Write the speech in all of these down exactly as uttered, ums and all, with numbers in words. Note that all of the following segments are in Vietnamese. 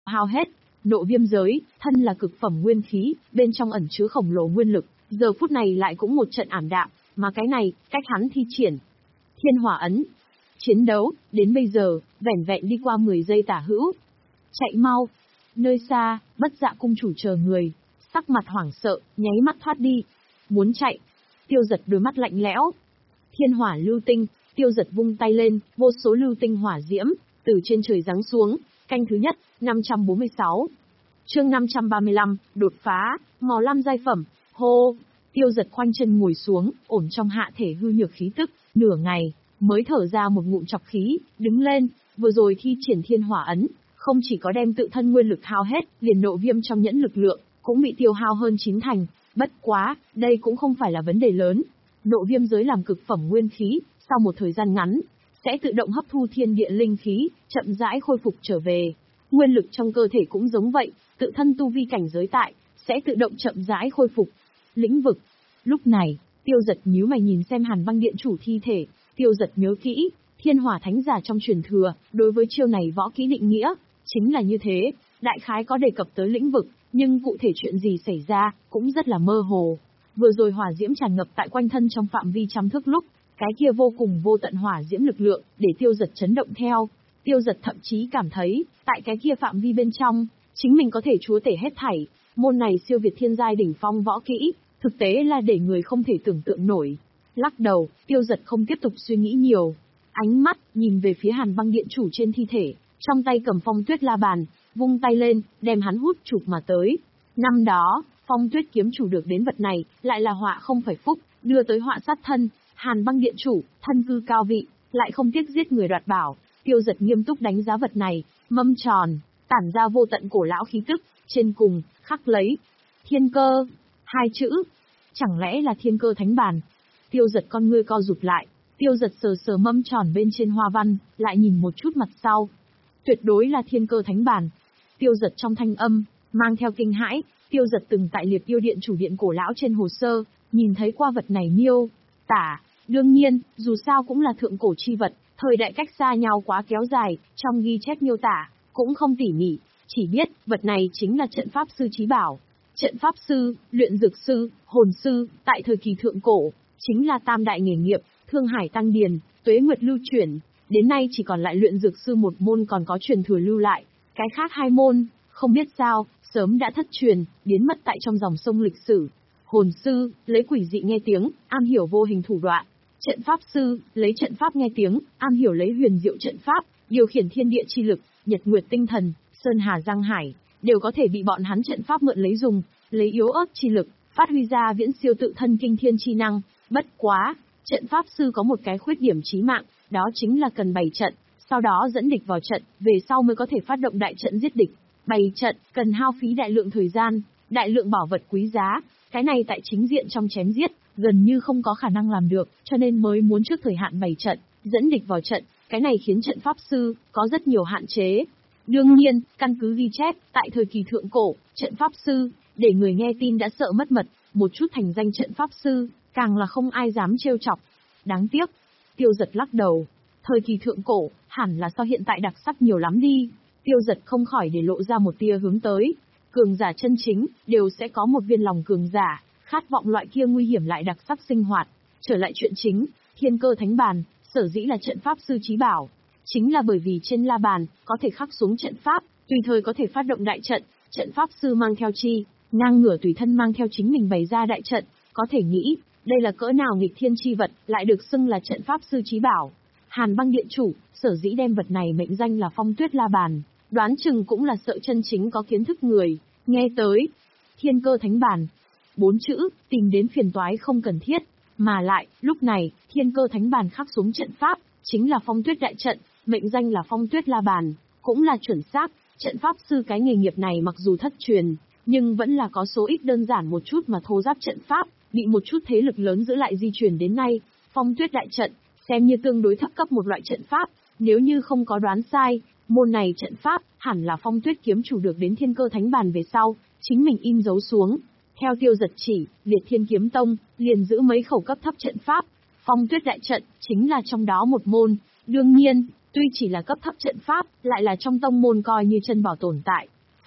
hao hết. Nộ viêm giới, thân là cực phẩm nguyên khí, bên trong ẩn chứa khổng lồ nguyên lực, giờ phút này lại cũng một trận ảm đạm, mà cái này, cách hắn thi triển. Thiên hỏa ấn. Chiến đấu, đến bây giờ, vẻn vẹn đi qua mười giây tả hữu. Chạy mau. Nơi xa, Bất Dạ cung chủ chờ người, sắc mặt hoảng sợ, nháy mắt thoát đi. Muốn chạy. Tiêu Giật đôi mắt lạnh lẽo. Thiên hỏa lưu tinh, Tiêu Giật vung tay lên, vô số lưu tinh hỏa diễm, từ trên trời giáng xuống. Canh thứ nhất, năm trăm bốn mươi sáu. Chương năm trăm ba mươi lăm, đột phá, màu lam giai phẩm, hô. Tiêu Giật khoanh chân ngồi xuống, ổn trong hạ thể hư nhược khí tức, nửa ngày, mới thở ra một ngụm trọc khí, đứng lên, vừa rồi thi triển thiên hỏa ấn, không chỉ có đem tự thân nguyên lực hao hết, liền nộ viêm trong nhẫn lực lượng, cũng bị tiêu hao hơn chín thành, bất quá, đây cũng không phải là vấn đề lớn. Nộ viêm giới làm cực phẩm nguyên khí, sau một thời gian ngắn, sẽ tự động hấp thu thiên địa linh khí, chậm rãi khôi phục trở về. Nguyên lực trong cơ thể cũng giống vậy, tự thân tu vi cảnh giới tại, sẽ tự động chậm rãi khôi phục. Lĩnh vực. Lúc này, Tiêu Giật nhíu mày nhìn xem Hàn Băng Điện chủ thi thể, Tiêu Giật nhớ kỹ, thiên hỏa thánh giả trong truyền thừa, đối với chiêu này võ kỹ định nghĩa, chính là như thế, đại khái có đề cập tới lĩnh vực, nhưng cụ thể chuyện gì xảy ra, cũng rất là mơ hồ. Vừa rồi hỏa diễm tràn ngập tại quanh thân trong phạm vi trăm thước lúc, cái kia vô cùng vô tận hỏa diễm lực lượng, để Tiêu Giật chấn động theo. Tiêu Giật thậm chí cảm thấy, tại cái kia phạm vi bên trong, chính mình có thể chúa tể hết thảy, môn này siêu việt thiên giai đỉnh phong võ kỹ, thực tế là để người không thể tưởng tượng nổi. Lắc đầu, Tiêu Giật không tiếp tục suy nghĩ nhiều. Ánh mắt, nhìn về phía Hàn Băng Điện chủ trên thi thể, trong tay cầm phong tuyết la bàn, vung tay lên, đem hắn hút chụp mà tới. Năm đó, phong tuyết kiếm chủ được đến vật này, lại là họa không phải phúc, đưa tới họa sát thân. Hàn Băng Điện chủ, thân cư cao vị, lại không tiếc giết người đoạt bảo. Tiêu Giật nghiêm túc đánh giá vật này, mâm tròn, tản ra vô tận cổ lão khí tức, trên cùng, khắc lấy. Thiên cơ, hai chữ. Chẳng lẽ là thiên cơ thánh bàn? Tiêu Giật con ngươi co rụt lại, Tiêu Giật sờ sờ mâm tròn bên trên hoa văn, lại nhìn một chút mặt sau. Tuyệt đối là thiên cơ thánh bàn. Tiêu Giật trong thanh âm, mang theo kinh hãi, Tiêu Giật từng tại Liệt Yêu Điện chủ điện cổ lão trên hồ sơ, nhìn thấy qua vật này miêu tả. Đương nhiên, dù sao cũng là thượng cổ chi vật, thời đại cách xa nhau quá kéo dài, trong ghi chép miêu tả, cũng không tỉ mỉ, chỉ biết, vật này chính là trận pháp sư chí bảo. Trận pháp sư, luyện dược sư, hồn sư, tại thời kỳ thượng cổ, chính là tam đại nghề nghiệp, thương hải tăng điền, tuế nguyệt lưu chuyển, đến nay chỉ còn lại luyện dược sư một môn còn có truyền thừa lưu lại, cái khác hai môn, không biết sao, sớm đã thất truyền, biến mất tại trong dòng sông lịch sử. Hồn sư, lấy quỷ dị nghe tiếng, am hiểu vô hình thủ đoạn. Trận pháp sư, lấy trận pháp nghe tiếng, am hiểu lấy huyền diệu trận pháp, điều khiển thiên địa chi lực, nhật nguyệt tinh thần, sơn hà giang hải, đều có thể bị bọn hắn trận pháp mượn lấy dùng, lấy yếu ớt chi lực, phát huy ra viễn siêu tự thân kinh thiên chi năng. Bất quá, trận pháp sư có một cái khuyết điểm chí mạng, đó chính là cần bày trận, sau đó dẫn địch vào trận, về sau mới có thể phát động đại trận giết địch. Bày trận, cần hao phí đại lượng thời gian, đại lượng bảo vật quý giá, cái này tại chính diện trong chém giết, gần như không có khả năng làm được, cho nên mới muốn trước thời hạn bày trận, dẫn địch vào trận, cái này khiến trận pháp sư có rất nhiều hạn chế. Đương nhiên, căn cứ ghi chép, tại thời kỳ thượng cổ, trận pháp sư, để người nghe tin đã sợ mất mật, một chút thành danh trận pháp sư, càng là không ai dám trêu chọc. Đáng tiếc, Tiêu Giật lắc đầu, thời kỳ thượng cổ, hẳn là so hiện tại đặc sắc nhiều lắm đi. Tiêu Giật không khỏi để lộ ra một tia hướng tới. Cường giả chân chính, đều sẽ có một viên lòng cường giả, khát vọng loại kia nguy hiểm lại đặc sắc sinh hoạt. Trở lại chuyện chính, thiên cơ thánh bàn, sở dĩ là trận pháp sư chí bảo. Chính là bởi vì trên la bàn, có thể khắc xuống trận pháp, tùy thời có thể phát động đại trận, trận pháp sư mang theo chi, ngang ngửa tùy thân mang theo chính mình bày ra đại trận, có thể nghĩ, đây là cỡ nào nghịch thiên chi vật, lại được xưng là trận pháp sư chí bảo. Hàn Băng Điện chủ, sở dĩ đem vật này mệnh danh là phong tuyết la bàn, đoán chừng cũng là sợ chân chính có kiến thức người, nghe tới, thiên cơ thánh bàn. Bốn chữ, tìm đến phiền toái không cần thiết, mà lại, lúc này, thiên cơ thánh bàn khắc xuống trận pháp, chính là phong tuyết đại trận, mệnh danh là phong tuyết la bàn, cũng là chuẩn xác, trận pháp sư cái nghề nghiệp này mặc dù thất truyền, nhưng vẫn là có số ít đơn giản một chút mà thô giáp trận pháp, bị một chút thế lực lớn giữ lại di truyền đến nay. Phong tuyết đại trận, xem như tương đối thấp cấp một loại trận pháp, nếu như không có đoán sai, môn này trận pháp, hẳn là phong tuyết kiếm chủ được đến thiên cơ thánh bàn về sau, chính mình in dấu xuống. Theo Tiêu Giật chỉ, Liệt Thiên Kiếm Tông, liền giữ mấy khẩu cấp thấp trận pháp, phong tuyết đại trận, chính là trong đó một môn. Đương nhiên, tuy chỉ là cấp thấp trận pháp, lại là trong tông môn coi như chân bảo tồn tại.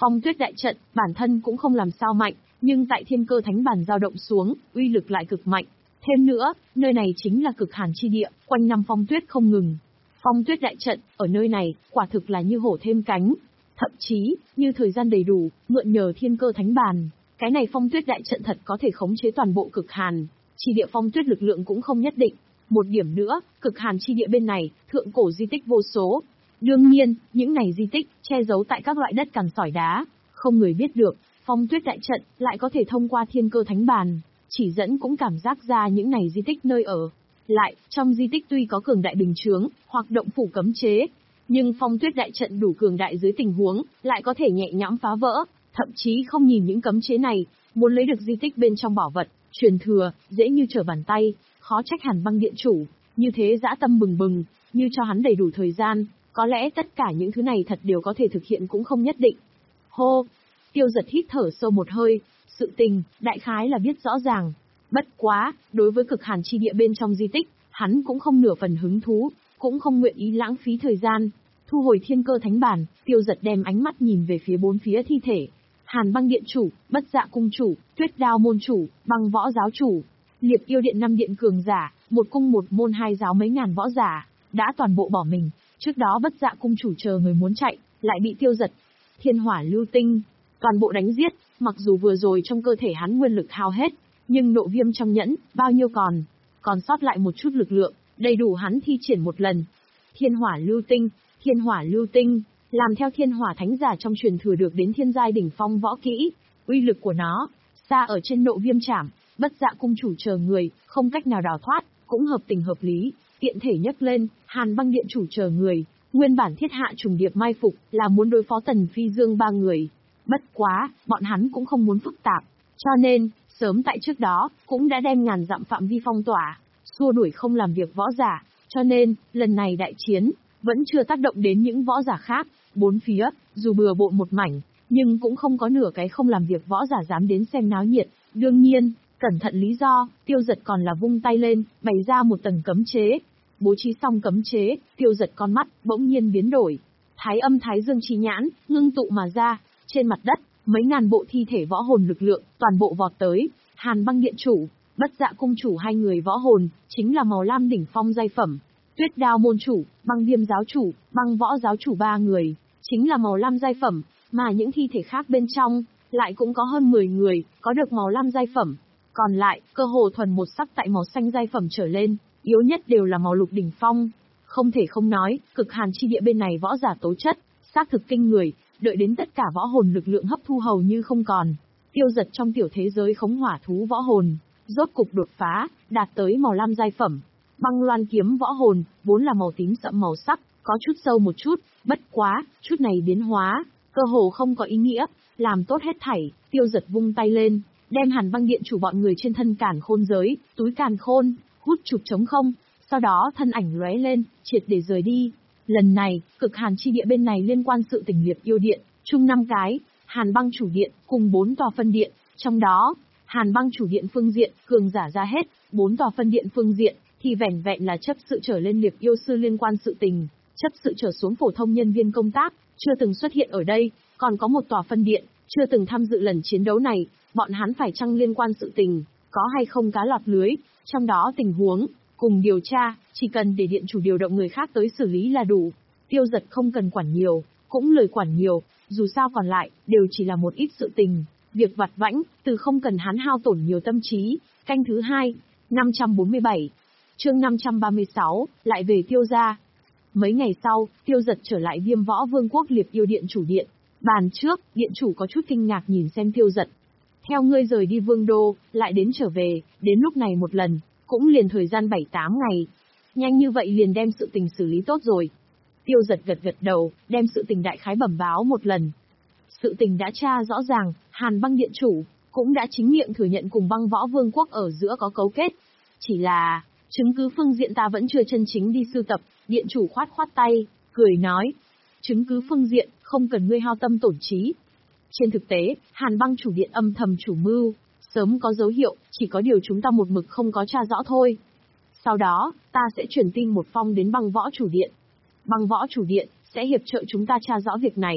Phong Tuyết đại trận, bản thân cũng không làm sao mạnh, nhưng tại thiên cơ thánh bàn dao động xuống, uy lực lại cực mạnh. Thêm nữa, nơi này chính là cực hàn chi địa, quanh năm phong tuyết không ngừng. Phong Tuyết đại trận, ở nơi này, quả thực là như hổ thêm cánh. Thậm chí, như thời gian đầy đủ, mượn nhờ thiên cơ thánh bàn, cái này Phong Tuyết đại trận thật có thể khống chế toàn bộ cực hàn. Chi địa phong tuyết lực lượng cũng không nhất định. Một điểm nữa, cực hàn chi địa bên này, thượng cổ di tích vô số. Đương nhiên, những này di tích, che giấu tại các loại đất cằn sỏi đá. Không người biết được, Phong Tuyết đại trận, lại có thể thông qua thiên cơ thánh bàn. Chỉ dẫn cũng cảm giác ra những này di tích nơi ở. Lại, trong di tích tuy có cường đại bình chướng, hoặc động phủ cấm chế, nhưng Phong Tuyết đại trận đủ cường đại dưới tình huống, lại có thể nhẹ nhõm phá vỡ. Thậm chí không nhìn những cấm chế này, muốn lấy được di tích bên trong bảo vật, truyền thừa, dễ như trở bàn tay, khó trách Hàn Băng điện chủ, như thế dã tâm bừng bừng, như cho hắn đầy đủ thời gian, có lẽ tất cả những thứ này thật đều có thể thực hiện cũng không nhất định. Hô! Tiêu Giật hít thở sâu một hơi, sự tình, đại khái là biết rõ ràng. Bất quá, đối với cực hàn chi địa bên trong di tích, hắn cũng không nửa phần hứng thú, cũng không nguyện ý lãng phí thời gian. Thu hồi thiên cơ thánh bản, Tiêu Giật đem ánh mắt nhìn về phía bốn phía thi thể. Hàn Băng điện chủ, Bất Dạ cung chủ, Tuyết Đao môn chủ, Băng võ giáo chủ, Liệp yêu điện năm điện cường giả, một cung một môn hai giáo mấy ngàn võ giả, đã toàn bộ bỏ mình. Trước đó Bất Dạ cung chủ chờ người muốn chạy, lại bị Tiêu Giật thiên hỏa lưu tinh toàn bộ đánh giết. Mặc dù vừa rồi trong cơ thể hắn nguyên lực hao hết, nhưng nộ viêm trong nhẫn, bao nhiêu còn, còn sót lại một chút lực lượng, đầy đủ hắn thi triển một lần. Thiên hỏa lưu tinh, thiên hỏa lưu tinh, làm theo thiên hỏa thánh giả trong truyền thừa được đến thiên giai đỉnh phong võ kỹ, uy lực của nó, xa ở trên nộ viêm chảm. Bất Dạ cung chủ chờ người, không cách nào đào thoát, cũng hợp tình hợp lý, tiện thể nhấc lên, Hàn Băng điện chủ chờ người, nguyên bản thiết hạ trùng điệp mai phục, là muốn đối phó Tần Phi Dương ba người. Bất quá, bọn hắn cũng không muốn phức tạp, cho nên, sớm tại trước đó, cũng đã đem ngàn dặm phạm vi phong tỏa, xua đuổi không làm việc võ giả, cho nên, lần này đại chiến, vẫn chưa tác động đến những võ giả khác. Bốn phía, dù bừa bộn một mảnh, nhưng cũng không có nửa cái không làm việc võ giả dám đến xem náo nhiệt. Đương nhiên, cẩn thận lý do, Tiêu Giật còn là vung tay lên, bày ra một tầng cấm chế. Bố trí xong cấm chế, Tiêu Giật con mắt, bỗng nhiên biến đổi. Thái âm thái dương chi nhãn, ngưng tụ mà ra, trên mặt đất, mấy ngàn bộ thi thể võ hồn lực lượng, toàn bộ vọt tới. Hàn Băng điện chủ, Bất Dạ cung chủ hai người võ hồn, chính là màu lam đỉnh phong giai phẩm. Tuyết Đao môn chủ, Băng viêm giáo chủ, Băng võ giáo chủ ba người, chính là màu lam giai phẩm, mà những thi thể khác bên trong, lại cũng có hơn mười người, có được màu lam giai phẩm. Còn lại, cơ hồ thuần một sắc tại màu xanh giai phẩm trở lên, yếu nhất đều là màu lục đỉnh phong. Không thể không nói, cực hàn chi địa bên này võ giả tố chất, xác thực kinh người, đợi đến tất cả võ hồn lực lượng hấp thu hầu như không còn. Tiêu Giật trong tiểu thế giới khống hỏa thú võ hồn, rốt cục đột phá, đạt tới màu lam giai phẩm. Băng loan kiếm võ hồn, vốn là màu tím sậm màu sắc, có chút sâu một chút, bất quá, chút này biến hóa, cơ hồ không có ý nghĩa, làm tốt hết thảy. Tiêu Giật vung tay lên, đem Hàn Băng điện chủ bọn người trên thân càn khôn giới, túi càn khôn, hút chụp trống không, sau đó thân ảnh lóe lên, triệt để rời đi. Lần này, cực hàn chi địa bên này liên quan sự tình Liệp yêu điện, chung năm cái, Hàn Băng chủ điện, cùng bốn tòa phân điện, trong đó, Hàn Băng chủ điện phương diện, cường giả ra hết, bốn tòa phân điện phương diện, thì vẻn vẹn là chấp sự trở lên Liệp yêu sư liên quan sự tình, chấp sự trở xuống phổ thông nhân viên công tác, chưa từng xuất hiện ở đây, còn có một tòa phân điện, chưa từng tham dự lần chiến đấu này, bọn hắn phải chăng liên quan sự tình, có hay không cá lọt lưới, trong đó tình huống, cùng điều tra, chỉ cần để điện chủ điều động người khác tới xử lý là đủ. Tiêu Giật không cần quản nhiều, cũng lười quản nhiều, dù sao còn lại, đều chỉ là một ít sự tình, việc vặt vãnh, từ không cần hắn hao tổn nhiều tâm trí. Canh thứ hai, năm trăm bốn mươi bảy, chương năm trăm ba mươi sáu, lại về Tiêu gia. Mấy ngày sau, Tiêu Giật trở lại Viêm Võ Vương quốc Liệp yêu điện chủ điện. Bàn trước, điện chủ có chút kinh ngạc nhìn xem Tiêu Giật. Theo ngươi rời đi Vương đô, lại đến trở về, đến lúc này một lần, cũng liền thời gian bảy tám ngày. Nhanh như vậy liền đem sự tình xử lý tốt rồi. Tiêu Giật gật gật đầu, đem sự tình đại khái bẩm báo một lần. Sự tình đã tra rõ ràng, Hàn Băng điện chủ cũng đã chính miệng thừa nhận cùng Băng Võ Vương quốc ở giữa có cấu kết. Chỉ là, chứng cứ phương diện ta vẫn chưa chân chính đi sưu tập. Điện chủ khoát khoát tay, cười nói. Chứng cứ phương diện, không cần ngươi hao tâm tổn trí. Trên thực tế, Hàn Băng chủ điện âm thầm chủ mưu, sớm có dấu hiệu, chỉ có điều chúng ta một mực không có tra rõ thôi. Sau đó, ta sẽ truyền tin một phong đến Băng Võ chủ điện. Băng Võ chủ điện sẽ hiệp trợ chúng ta tra rõ việc này.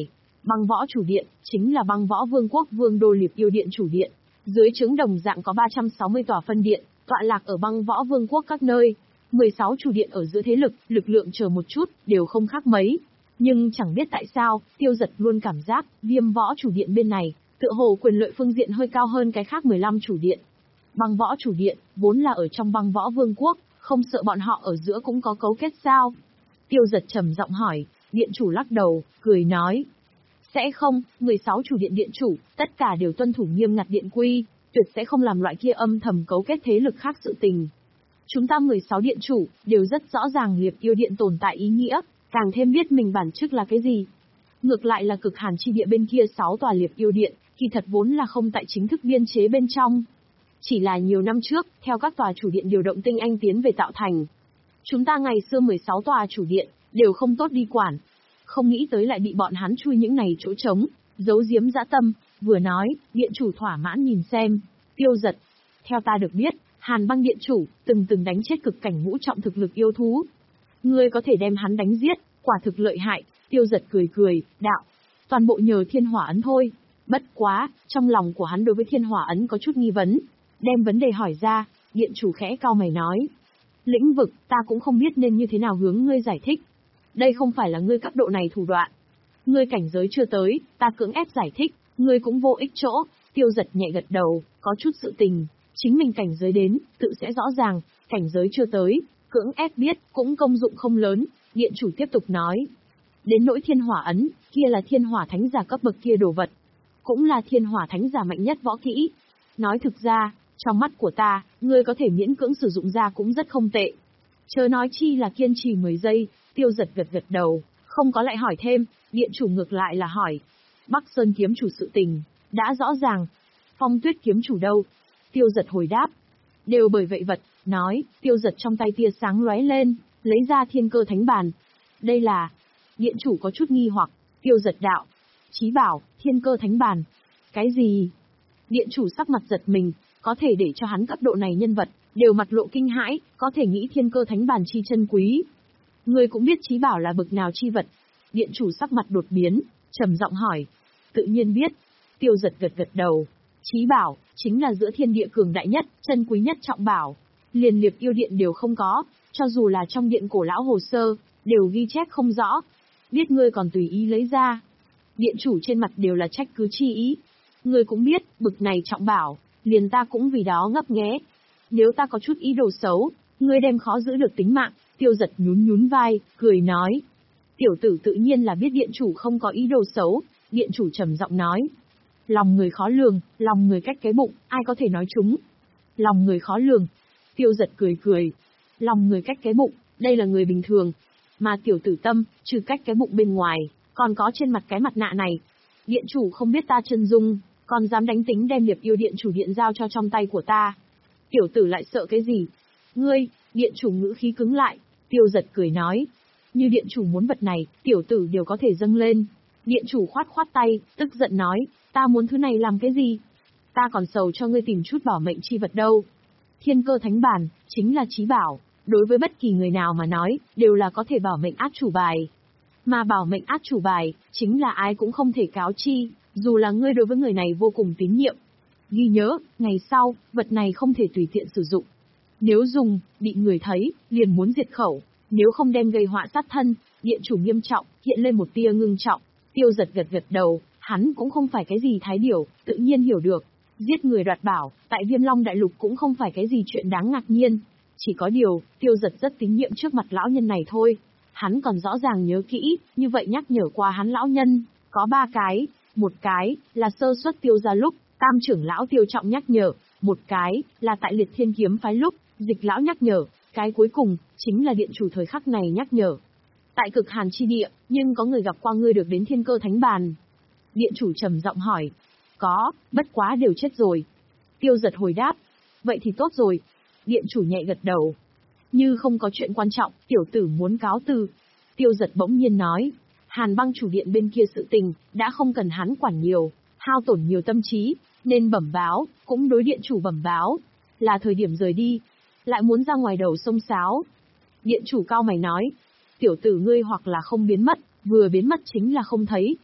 Băng võ chủ điện, chính là băng võ vương quốc vương đô Liệp Yêu Điện chủ điện. Dưới trướng đồng dạng có ba trăm sáu mươi tòa phân điện, tọa lạc ở băng võ vương quốc các nơi. mười sáu chủ điện ở giữa thế lực, lực lượng chờ một chút, đều không khác mấy. Nhưng chẳng biết tại sao, Tiêu Dật luôn cảm giác, Viêm võ chủ điện bên này, tựa hồ quyền lợi phương diện hơi cao hơn cái khác mười lăm chủ điện. Băng võ chủ điện, vốn là ở trong băng võ vương quốc, không sợ bọn họ ở giữa cũng có cấu kết sao? Tiêu Dật trầm giọng hỏi, điện chủ lắc đầu, cười nói. Sẽ không, mười sáu chủ điện điện chủ, tất cả đều tuân thủ nghiêm ngặt điện quy, tuyệt sẽ không làm loại kia âm thầm cấu kết thế lực khác sự tình. Chúng ta mười sáu điện chủ, đều rất rõ ràng Liệp Yêu Điện tồn tại ý nghĩa, càng thêm biết mình bản chất là cái gì. Ngược lại là cực hàn chi địa bên kia sáu tòa Liệp Yêu Điện, kỳ thật vốn là không tại chính thức biên chế bên trong. Chỉ là nhiều năm trước, theo các tòa chủ điện điều động tinh anh tiến về tạo thành. Chúng ta ngày xưa mười sáu tòa chủ điện, đều không tốt đi quản. Không nghĩ tới lại bị bọn hắn chui những này chỗ trống, giấu giếm dã tâm, vừa nói, điện chủ thỏa mãn nhìn xem. Tiêu Dật, theo ta được biết, Hàn băng điện chủ, từng từng đánh chết cực cảnh ngũ trọng thực lực yêu thú. Ngươi có thể đem hắn đánh giết, quả thực lợi hại. Tiêu Dật cười cười, đạo. Toàn bộ nhờ thiên hỏa ấn thôi. Bất quá, trong lòng của hắn đối với thiên hỏa ấn có chút nghi vấn. Đem vấn đề hỏi ra, điện chủ khẽ cau mày nói. Lĩnh vực, ta cũng không biết nên như thế nào hướng ngươi giải thích. Đây không phải là ngươi cấp độ này thủ đoạn. Ngươi cảnh giới chưa tới, ta cưỡng ép giải thích, ngươi cũng vô ích chỗ. Tiêu Dật nhẹ gật đầu, có chút sự tình. Chính mình cảnh giới đến, tự sẽ rõ ràng, cảnh giới chưa tới, cưỡng ép biết, cũng công dụng không lớn. Điện chủ tiếp tục nói. Đến nỗi thiên hỏa ấn, kia là thiên hỏa thánh giả cấp bậc kia đồ vật. Cũng là thiên hỏa thánh giả mạnh nhất võ kỹ. Nói thực ra, trong mắt của ta, ngươi có thể miễn cưỡng sử dụng ra cũng rất không tệ. Chớ nói chi là kiên trì mười giây, Tiêu Dật gật gật đầu, không có lại hỏi thêm, điện chủ ngược lại là hỏi. Bắc Sơn kiếm chủ sự tình, đã rõ ràng. Phong Tuyết kiếm chủ đâu? Tiêu Dật hồi đáp. Đều bởi vậy vật, nói, Tiêu Dật trong tay tia sáng lóe lên, lấy ra thiên cơ thánh bàn. Đây là... Điện chủ có chút nghi hoặc, Tiêu Dật đạo. Chí bảo, thiên cơ thánh bàn. Cái gì? Điện chủ sắc mặt giật mình, có thể để cho hắn cấp độ này nhân vật, đều mặt lộ kinh hãi, có thể nghĩ thiên cơ thánh bàn chi chân quý. Người cũng biết chí bảo là bực nào chi vật. Điện chủ sắc mặt đột biến, trầm giọng hỏi. Tự nhiên biết. Tiêu Dật gật gật đầu. Chí bảo, chính là giữa thiên địa cường đại nhất, chân quý nhất trọng bảo. Liền Liệp Yêu Điện đều không có, cho dù là trong điện cổ lão hồ sơ, đều ghi chép không rõ. Biết ngươi còn tùy ý lấy ra. Điện chủ trên mặt đều là trách cứ chi ý. Ngươi cũng biết, bực này trọng bảo, liền ta cũng vì đó ngấp nghé. Nếu ta có chút ý đồ xấu, ngươi đem khó giữ được tính mạng. Tiêu Dật nhún nhún vai, cười nói. Tiểu tử tự nhiên là biết điện chủ không có ý đồ xấu. Điện chủ trầm giọng nói. Lòng người khó lường, lòng người cách cái bụng, ai có thể nói chúng. Lòng người khó lường. Tiêu Dật cười cười. Lòng người cách cái bụng, đây là người bình thường. Mà tiểu tử tâm, trừ cách cái bụng bên ngoài, còn có trên mặt cái mặt nạ này. Điện chủ không biết ta chân dung, còn dám đánh tính đem Liệp Yêu Điện chủ điện giao cho trong tay của ta. Tiểu tử lại sợ cái gì? Ngươi, điện chủ ngữ khí cứng lại. Tiêu Dật cười nói. Như điện chủ muốn vật này, tiểu tử đều có thể dâng lên. Điện chủ khoát khoát tay, tức giận nói. Ta muốn thứ này làm cái gì? Ta còn sầu cho ngươi tìm chút bảo mệnh chi vật đâu. Thiên cơ thánh bàn, chính là chí bảo. Đối với bất kỳ người nào mà nói, đều là có thể bảo mệnh át chủ bài. Mà bảo mệnh át chủ bài, chính là ai cũng không thể cáo chi, dù là ngươi đối với người này vô cùng tín nhiệm. Ghi nhớ, ngày sau, vật này không thể tùy tiện sử dụng. Nếu dùng, bị người thấy, liền muốn diệt khẩu. Nếu không đem gây họa sát thân, điện chủ nghiêm trọng, hiện lên một tia ngưng trọng. Tiêu Dật gật gật đầu, hắn cũng không phải cái gì thái điểu, tự nhiên hiểu được. Giết người đoạt bảo, tại Viêm Long Đại Lục cũng không phải cái gì chuyện đáng ngạc nhiên. Chỉ có điều, Tiêu Dật rất tín nhiệm trước mặt lão nhân này thôi. Hắn còn rõ ràng nhớ kỹ, như vậy nhắc nhở qua hắn lão nhân, có ba cái. Một cái, là sơ suất Tiêu gia lúc, tam trưởng lão Tiêu Trọng nhắc nhở. Một cái, là tại Liệt Thiên Kiếm phái lúc, Dịch lão nhắc nhở. Cái cuối cùng, chính là điện chủ thời khắc này nhắc nhở. Tại cực hàn chi địa, nhưng có người gặp qua ngươi được đến thiên cơ thánh bàn. Điện chủ trầm giọng hỏi. Có, bất quá đều chết rồi. Tiêu Dật hồi đáp. Vậy thì tốt rồi. Điện chủ nhẹ gật đầu. Như không có chuyện quan trọng, tiểu tử muốn cáo từ. Tiêu Dật bỗng nhiên nói. Hàn băng chủ điện bên kia sự tình, đã không cần hắn quản nhiều, hao tổn nhiều tâm trí, nên bẩm báo, cũng đối điện chủ bẩm báo. Là thời điểm rời đi, lại muốn ra ngoài đầu sông sáo. Điện chủ cao mày nói. Tiểu tử ngươi hoặc là không biến mất, vừa biến mất chính là không thấy.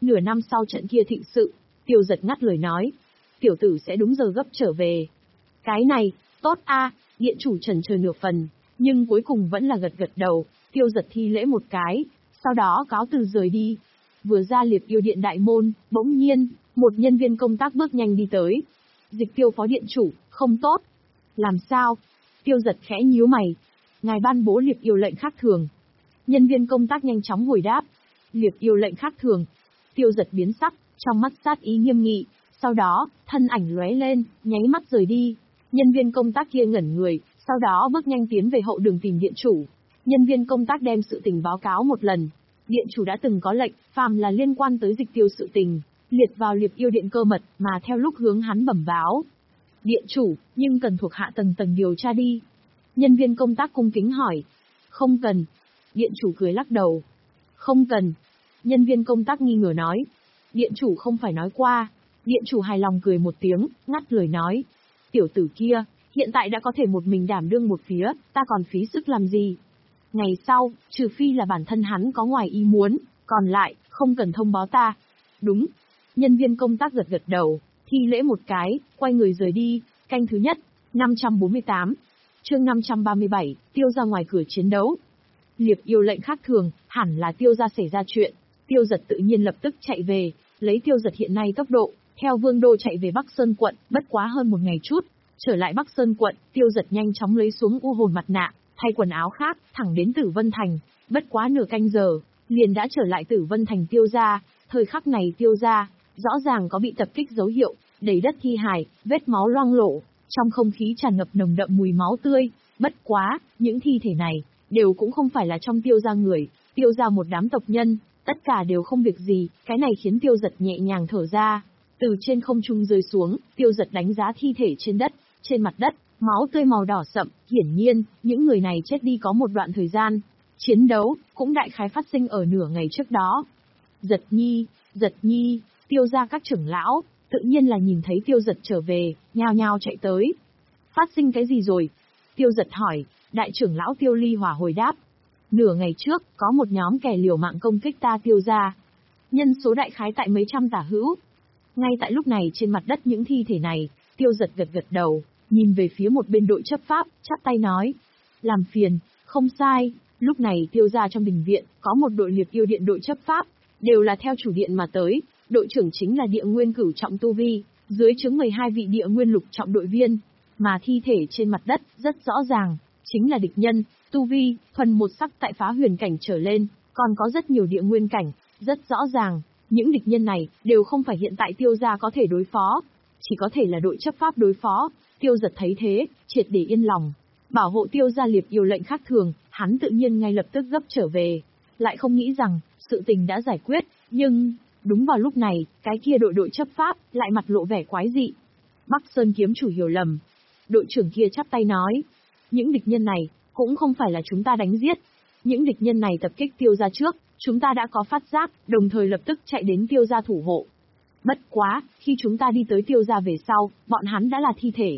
Nửa năm sau trận kia thịnh sự, Tiêu Giật ngắt lời nói. Tiểu tử sẽ đúng giờ gấp trở về. Cái này, tốt a. Điện chủ chần chờ nửa phần, nhưng cuối cùng vẫn là gật gật đầu. Tiêu Giật thi lễ một cái, sau đó cáo từ rời đi. Vừa ra Liệp Yêu Điện đại môn, bỗng nhiên, một nhân viên công tác bước nhanh đi tới. Dịch Tiêu phó điện chủ, không tốt. Làm sao? Tiêu Giật khẽ nhíu mày. Ngài ban bố Liệp Yêu lệnh khác thường. Nhân viên công tác nhanh chóng hồi đáp. Liệp Yêu lệnh khác thường. Tiêu Giật biến sắc, trong mắt sát ý nghiêm nghị, sau đó, thân ảnh lóe lên, nháy mắt rời đi. Nhân viên công tác kia ngẩn người, sau đó bước nhanh tiến về hậu đường tìm điện chủ. Nhân viên công tác đem sự tình báo cáo một lần. Điện chủ đã từng có lệnh, phàm là liên quan tới Dịch Tiêu sự tình, liệt vào Liệp Yêu Điện cơ mật, mà theo lúc hướng hắn bẩm báo. Điện chủ, nhưng cần thuộc hạ tầng tầng điều tra đi. Nhân viên công tác cung kính hỏi. Không cần. Điện chủ cười lắc đầu. Không cần. Nhân viên công tác nghi ngờ nói. Điện chủ không phải nói qua. Điện chủ hài lòng cười một tiếng, ngắt lời nói. Tiểu tử kia, hiện tại đã có thể một mình đảm đương một phía, ta còn phí sức làm gì? Ngày sau, trừ phi là bản thân hắn có ngoài ý muốn, còn lại, không cần thông báo ta. Đúng. Nhân viên công tác gật gật đầu, thi lễ một cái, quay người rời đi. Canh thứ nhất, năm trăm bốn mươi tám. Chương năm trăm ba mươi bảy, Tiêu ra ngoài cửa chiến đấu. Liệp Yêu lệnh khác thường, hẳn là Tiêu ra xảy ra chuyện. Tiêu Giật tự nhiên lập tức chạy về, lấy Tiêu Giật hiện nay tốc độ, theo Vương Đô chạy về Bắc Sơn quận, bất quá hơn một ngày chút. Trở lại Bắc Sơn quận, Tiêu Giật nhanh chóng lấy xuống u hồn mặt nạ, thay quần áo khác, thẳng đến Tử Vân Thành. Bất quá nửa canh giờ, liền đã trở lại Tử Vân Thành Tiêu gia. Thời khắc này Tiêu gia, rõ ràng có bị tập kích dấu hiệu, đầy đất thi hài, vết máu loang lổ, trong không khí tràn ngập nồng đậm mùi máu tươi. Bất quá, những thi thể này, đều cũng không phải là trong Tiêu gia người, Tiêu gia một đám tộc nhân, tất cả đều không việc gì, cái này khiến Tiêu Giật nhẹ nhàng thở ra. Từ trên không trung rơi xuống, Tiêu Giật đánh giá thi thể trên đất, trên mặt đất, máu tươi màu đỏ sậm, hiển nhiên, những người này chết đi có một đoạn thời gian. Chiến đấu, cũng đại khái phát sinh ở nửa ngày trước đó. Giật nhi, giật nhi, Tiêu gia các trưởng lão, tự nhiên là nhìn thấy Tiêu Giật trở về, nhao nhao chạy tới. Phát sinh cái gì rồi? Tiêu Giật hỏi, đại trưởng lão Tiêu Ly Hỏa hồi đáp. Nửa ngày trước, có một nhóm kẻ liều mạng công kích ta Tiêu gia. Nhân số đại khái tại mấy trăm tả hữu. Ngay tại lúc này trên mặt đất những thi thể này, Tiêu Giật gật gật đầu, nhìn về phía một bên đội chấp pháp, chắp tay nói. Làm phiền, không sai, lúc này Tiêu gia trong đình viện, có một đội Liệp Yêu Điện đội chấp pháp, đều là theo chủ điện mà tới, đội trưởng chính là Địa Nguyên cửu trọng tu vi, dưới trướng mười hai vị Địa Nguyên lục trọng đội viên, mà thi thể trên mặt đất, rất rõ ràng, chính là địch nhân, tu vi, thuần một sắc tại phá huyền cảnh trở lên, còn có rất nhiều Địa Nguyên cảnh, rất rõ ràng. Những địch nhân này, đều không phải hiện tại Tiêu gia có thể đối phó. Chỉ có thể là đội chấp pháp đối phó. Tiêu Giật thấy thế, triệt để yên lòng. Bảo hộ Tiêu gia Liệp Yêu lệnh khác thường, hắn tự nhiên ngay lập tức gấp trở về. Lại không nghĩ rằng, sự tình đã giải quyết, nhưng... Đúng vào lúc này, cái kia đội đội chấp pháp, lại mặt lộ vẻ quái dị. Bắc Sơn kiếm chủ hiểu lầm. Đội trưởng kia chắp tay nói. Những địch nhân này, cũng không phải là chúng ta đánh giết. Những địch nhân này tập kích Tiêu gia trước. Chúng ta đã có phát giác, đồng thời lập tức chạy đến Tiêu gia thủ hộ. Bất quá, khi chúng ta đi tới Tiêu gia về sau, bọn hắn đã là thi thể.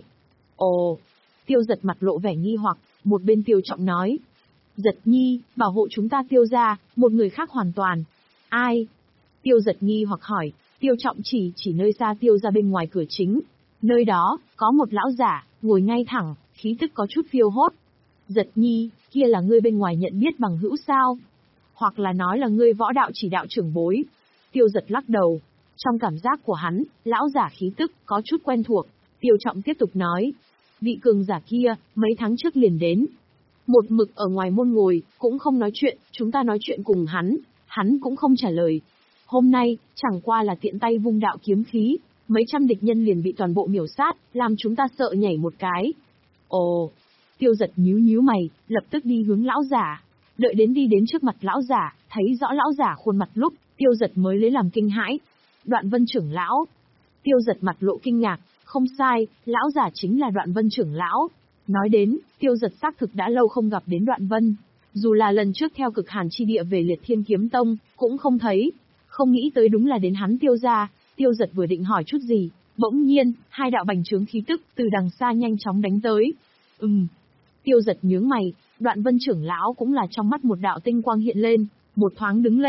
Ồ, Tiêu Giật mặt lộ vẻ nghi hoặc, một bên Tiêu Trọng nói. Giật nhi, bảo hộ chúng ta Tiêu gia, một người khác hoàn toàn. Ai? Tiêu Giật nghi hoặc hỏi, Tiêu Trọng chỉ chỉ nơi xa Tiêu gia bên ngoài cửa chính. Nơi đó, có một lão giả, ngồi ngay thẳng, khí tức có chút phiêu hốt. Giật nhi, kia là ngươi bên ngoài nhận biết bằng hữu sao? Hoặc là nói là ngươi võ đạo chỉ đạo trưởng bối. Tiêu Giật lắc đầu. Trong cảm giác của hắn, lão giả khí tức có chút quen thuộc. Tiêu Trọng tiếp tục nói. Vị cường giả kia, mấy tháng trước liền đến. Một mực ở ngoài môn ngồi, cũng không nói chuyện, chúng ta nói chuyện cùng hắn, hắn cũng không trả lời. Hôm nay, chẳng qua là tiện tay vung đạo kiếm khí, mấy trăm địch nhân liền bị toàn bộ miểu sát, làm chúng ta sợ nhảy một cái. Ồ, Tiêu Giật nhíu nhíu mày, lập tức đi hướng lão giả. Đợi đến đi đến trước mặt lão giả, thấy rõ lão giả khuôn mặt lúc, Tiêu Giật mới lấy làm kinh hãi. Đoạn Vân trưởng lão. Tiêu Giật mặt lộ kinh ngạc, không sai, lão giả chính là Đoạn Vân trưởng lão. Nói đến, Tiêu Giật xác thực đã lâu không gặp đến Đoạn Vân. Dù là lần trước theo Cực Hàn chi địa về Liệt Thiên Kiếm Tông, cũng không thấy. Không nghĩ tới đúng là đến hắn Tiêu gia. Tiêu Giật vừa định hỏi chút gì, bỗng nhiên, hai đạo bành trướng khí tức từ đằng xa nhanh chóng đánh tới. Ừm. Tiêu Giật nhướng mày, Đoạn Vân trưởng lão cũng là trong mắt một đạo tinh quang hiện lên, một thoáng đứng lên,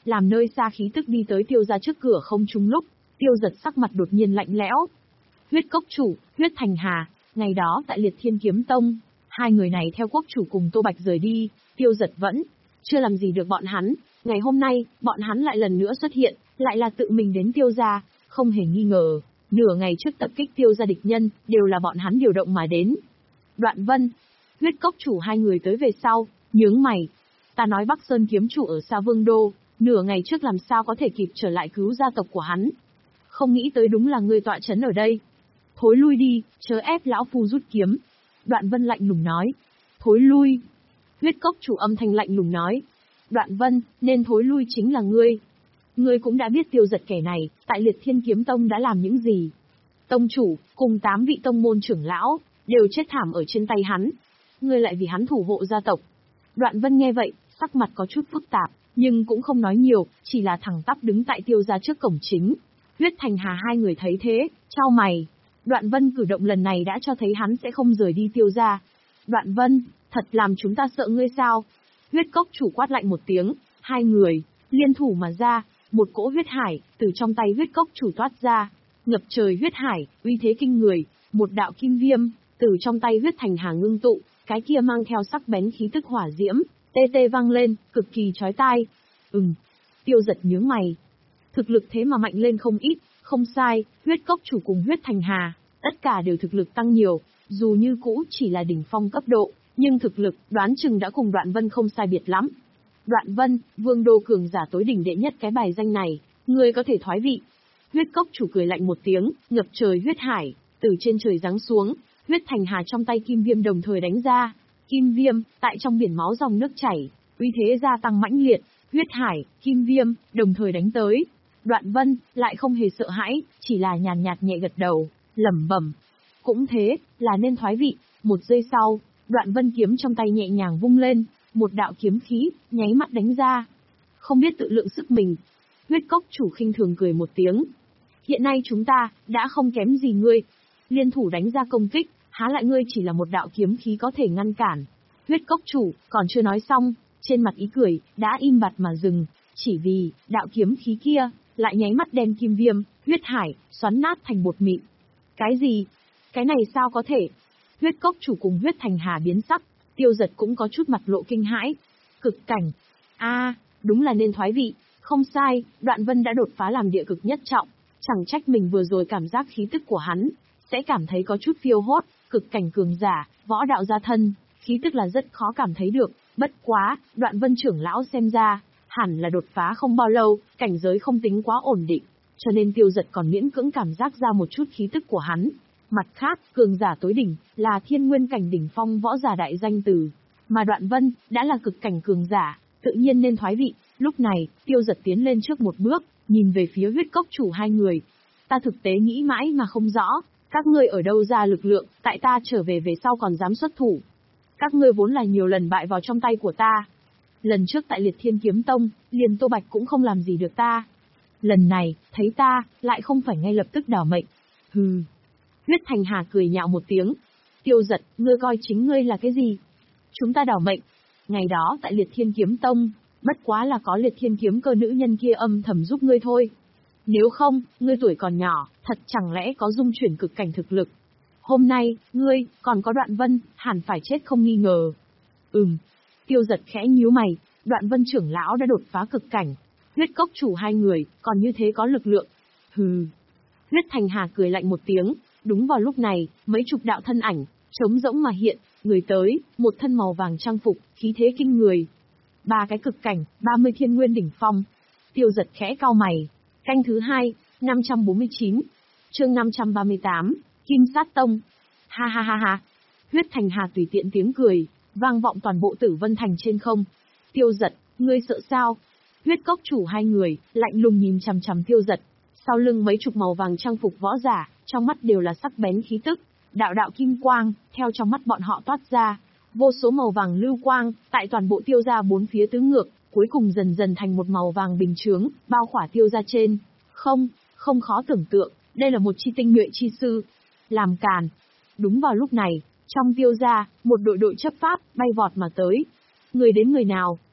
làm nơi xa khí tức đi tới tiêu gia trước cửa không trung lúc, Tiêu Giật sắc mặt đột nhiên lạnh lẽo. Huyết Cốc Chủ, Huyết Thành Hà, ngày đó tại Liệt Thiên Kiếm Tông, hai người này theo quốc chủ cùng Tô Bạch rời đi, Tiêu Giật vẫn chưa làm gì được bọn hắn, ngày hôm nay, bọn hắn lại lần nữa xuất hiện, lại là tự mình đến Tiêu gia, không hề nghi ngờ, nửa ngày trước tập kích Tiêu gia địch nhân, đều là bọn hắn điều động mà đến. Đoạn Vân, Huyết Cốc Chủ hai người tới về sau, nhướng mày. Ta nói Bắc Sơn kiếm chủ ở xa Vương Đô, nửa ngày trước làm sao có thể kịp trở lại cứu gia tộc của hắn. Không nghĩ tới đúng là ngươi tọa chấn ở đây. Thối lui đi, chớ ép lão phu rút kiếm. Đoạn Vân lạnh lùng nói. Thối lui. Huyết Cốc Chủ âm thanh lạnh lùng nói. Đoạn Vân, nên thối lui chính là ngươi. Ngươi cũng đã biết Tiêu Giật kẻ này, tại Liệt Thiên Kiếm Tông đã làm những gì. Tông chủ, cùng tám vị tông môn trưởng lão, đều chết thảm ở trên tay hắn. Ngươi lại vì hắn thủ hộ gia tộc. Đoạn Vân nghe vậy, sắc mặt có chút phức tạp, nhưng cũng không nói nhiều, chỉ là thẳng tắp đứng tại Tiêu gia trước cổng chính. Huyết Thành Hà hai người thấy thế, chau mày. Đoạn Vân cử động lần này đã cho thấy hắn sẽ không rời đi Tiêu gia. Đoạn Vân, thật làm chúng ta sợ ngươi sao? Huyết Cốc Chủ quát lạnh một tiếng, hai người liên thủ mà ra, một cỗ huyết hải từ trong tay Huyết Cốc Chủ toát ra, ngập trời huyết hải, uy thế kinh người, một đạo kim viêm từ trong tay Huyết Thành Hà ngưng tụ, cái kia mang theo sắc bén khí tức hỏa diễm, tê tê vang lên, cực kỳ chói tai. Ừm. Tiêu Giật nhướng mày. Thực lực thế mà mạnh lên không ít, không sai, Huyết Cốc Chủ cùng Huyết Thành Hà, tất cả đều thực lực tăng nhiều, dù như cũ chỉ là đỉnh phong cấp độ, nhưng thực lực đoán chừng đã cùng Đoạn Vân không sai biệt lắm. Đoạn Vân, Vương Đô cường giả tối đỉnh đệ nhất cái bài danh này, ngươi có thể thoái vị. Huyết Cốc Chủ cười lạnh một tiếng, ngập trời huyết hải, từ trên trời giáng xuống, Huyết Thành Hà trong tay kim viêm đồng thời đánh ra. Kim viêm, tại trong biển máu dòng nước chảy, uy thế gia tăng mãnh liệt, huyết hải, kim viêm, đồng thời đánh tới. Đoạn Vân, lại không hề sợ hãi, chỉ là nhàn nhạt nhẹ gật đầu, lẩm bẩm. Cũng thế, là nên thoái vị. Một giây sau, Đoạn Vân kiếm trong tay nhẹ nhàng vung lên, một đạo kiếm khí, nháy mắt đánh ra. Không biết tự lượng sức mình. Huyết Cốc Chủ khinh thường cười một tiếng. Hiện nay chúng ta, đã không kém gì ngươi. Liên thủ đánh ra công kích, há lại ngươi chỉ là một đạo kiếm khí có thể ngăn cản. Huyết Cốc Chủ, còn chưa nói xong, trên mặt ý cười, đã im bặt mà dừng, chỉ vì, đạo kiếm khí kia, lại nháy mắt đem kim viêm, huyết hải, xoắn nát thành bột mịn. Cái gì? Cái này sao có thể? Huyết Cốc Chủ cùng Huyết Thành Hà biến sắc, Tiêu Giật cũng có chút mặt lộ kinh hãi. Cực cảnh. a à, đúng là nên thoái vị, không sai, Đoạn Vân đã đột phá làm địa cực nhất trọng, chẳng trách mình vừa rồi cảm giác khí tức của hắn, sẽ cảm thấy có chút phiêu hốt, cực cảnh cường giả, võ đạo gia thân, khí tức là rất khó cảm thấy được, bất quá, Đoạn Vân trưởng lão xem ra, hẳn là đột phá không bao lâu, cảnh giới không tính quá ổn định, cho nên Tiêu Giật còn miễn cưỡng cảm giác ra một chút khí tức của hắn. Mặt khác, cường giả tối đỉnh, là thiên nguyên cảnh đỉnh phong võ giả đại danh từ, mà Đoạn Vân, đã là cực cảnh cường giả, tự nhiên nên thoái vị. Lúc này, Tiêu Giật tiến lên trước một bước, nhìn về phía Huyết Cốc Chủ hai người. Ta thực tế nghĩ mãi mà không rõ, các ngươi ở đâu ra lực lượng, tại ta trở về về sau còn dám xuất thủ. Các ngươi vốn là nhiều lần bại vào trong tay của ta. Lần trước tại Liệt Thiên Kiếm Tông, liền Tô Bạch cũng không làm gì được ta. Lần này, thấy ta, lại không phải ngay lập tức đảo mệnh. Hừ. Huyết Thành Hà cười nhạo một tiếng. Tiêu Giật, ngươi coi chính ngươi là cái gì? Chúng ta đảo mệnh. Ngày đó tại Liệt Thiên Kiếm Tông, bất quá là có Liệt Thiên Kiếm Cơ nữ nhân kia âm thầm giúp ngươi thôi. Nếu không, ngươi tuổi còn nhỏ, thật chẳng lẽ có dung chuyển cực cảnh thực lực. Hôm nay, ngươi, còn có Đoạn Vân, hẳn phải chết không nghi ngờ. Ừm. Tiêu Giật khẽ nhíu mày, Đoạn Vân trưởng lão đã đột phá cực cảnh. Huyết Cốc Chủ hai người, còn như thế có lực lượng. Hừ. Huyết Thành Hà cười lạnh một tiếng, đúng vào lúc này, mấy chục đạo thân ảnh, trống rỗng mà hiện, người tới, một thân màu vàng trang phục, khí thế kinh người. Ba cái cực cảnh, ba mươi thiên nguyên đỉnh phong. Tiêu Giật khẽ cau mày. Canh thứ hai, năm trăm bốn mươi chín. Chương năm trăm ba mươi tám, Kim Sát Tông. Ha ha ha ha. Huyết Thành Hà tùy tiện tiếng cười, vang vọng toàn bộ Tử Vân Thành trên không. Tiêu Giật, ngươi sợ sao? Huyết Cốc Chủ hai người, lạnh lùng nhìn chằm chằm Tiêu Giật. Sau lưng mấy chục màu vàng trang phục võ giả, trong mắt đều là sắc bén khí tức. Đạo đạo kim quang, theo trong mắt bọn họ toát ra. Vô số màu vàng lưu quang, tại toàn bộ Tiêu gia bốn phía tứ ngược, cuối cùng dần dần thành một màu vàng bình chướng, bao khỏa Tiêu gia trên. Không, không khó tưởng tượng, đây là một chi tinh nhuệ chi sư. Làm càn. Đúng vào lúc này, trong Tiêu gia, một đội đội chấp pháp, bay vọt mà tới. Người đến người nào?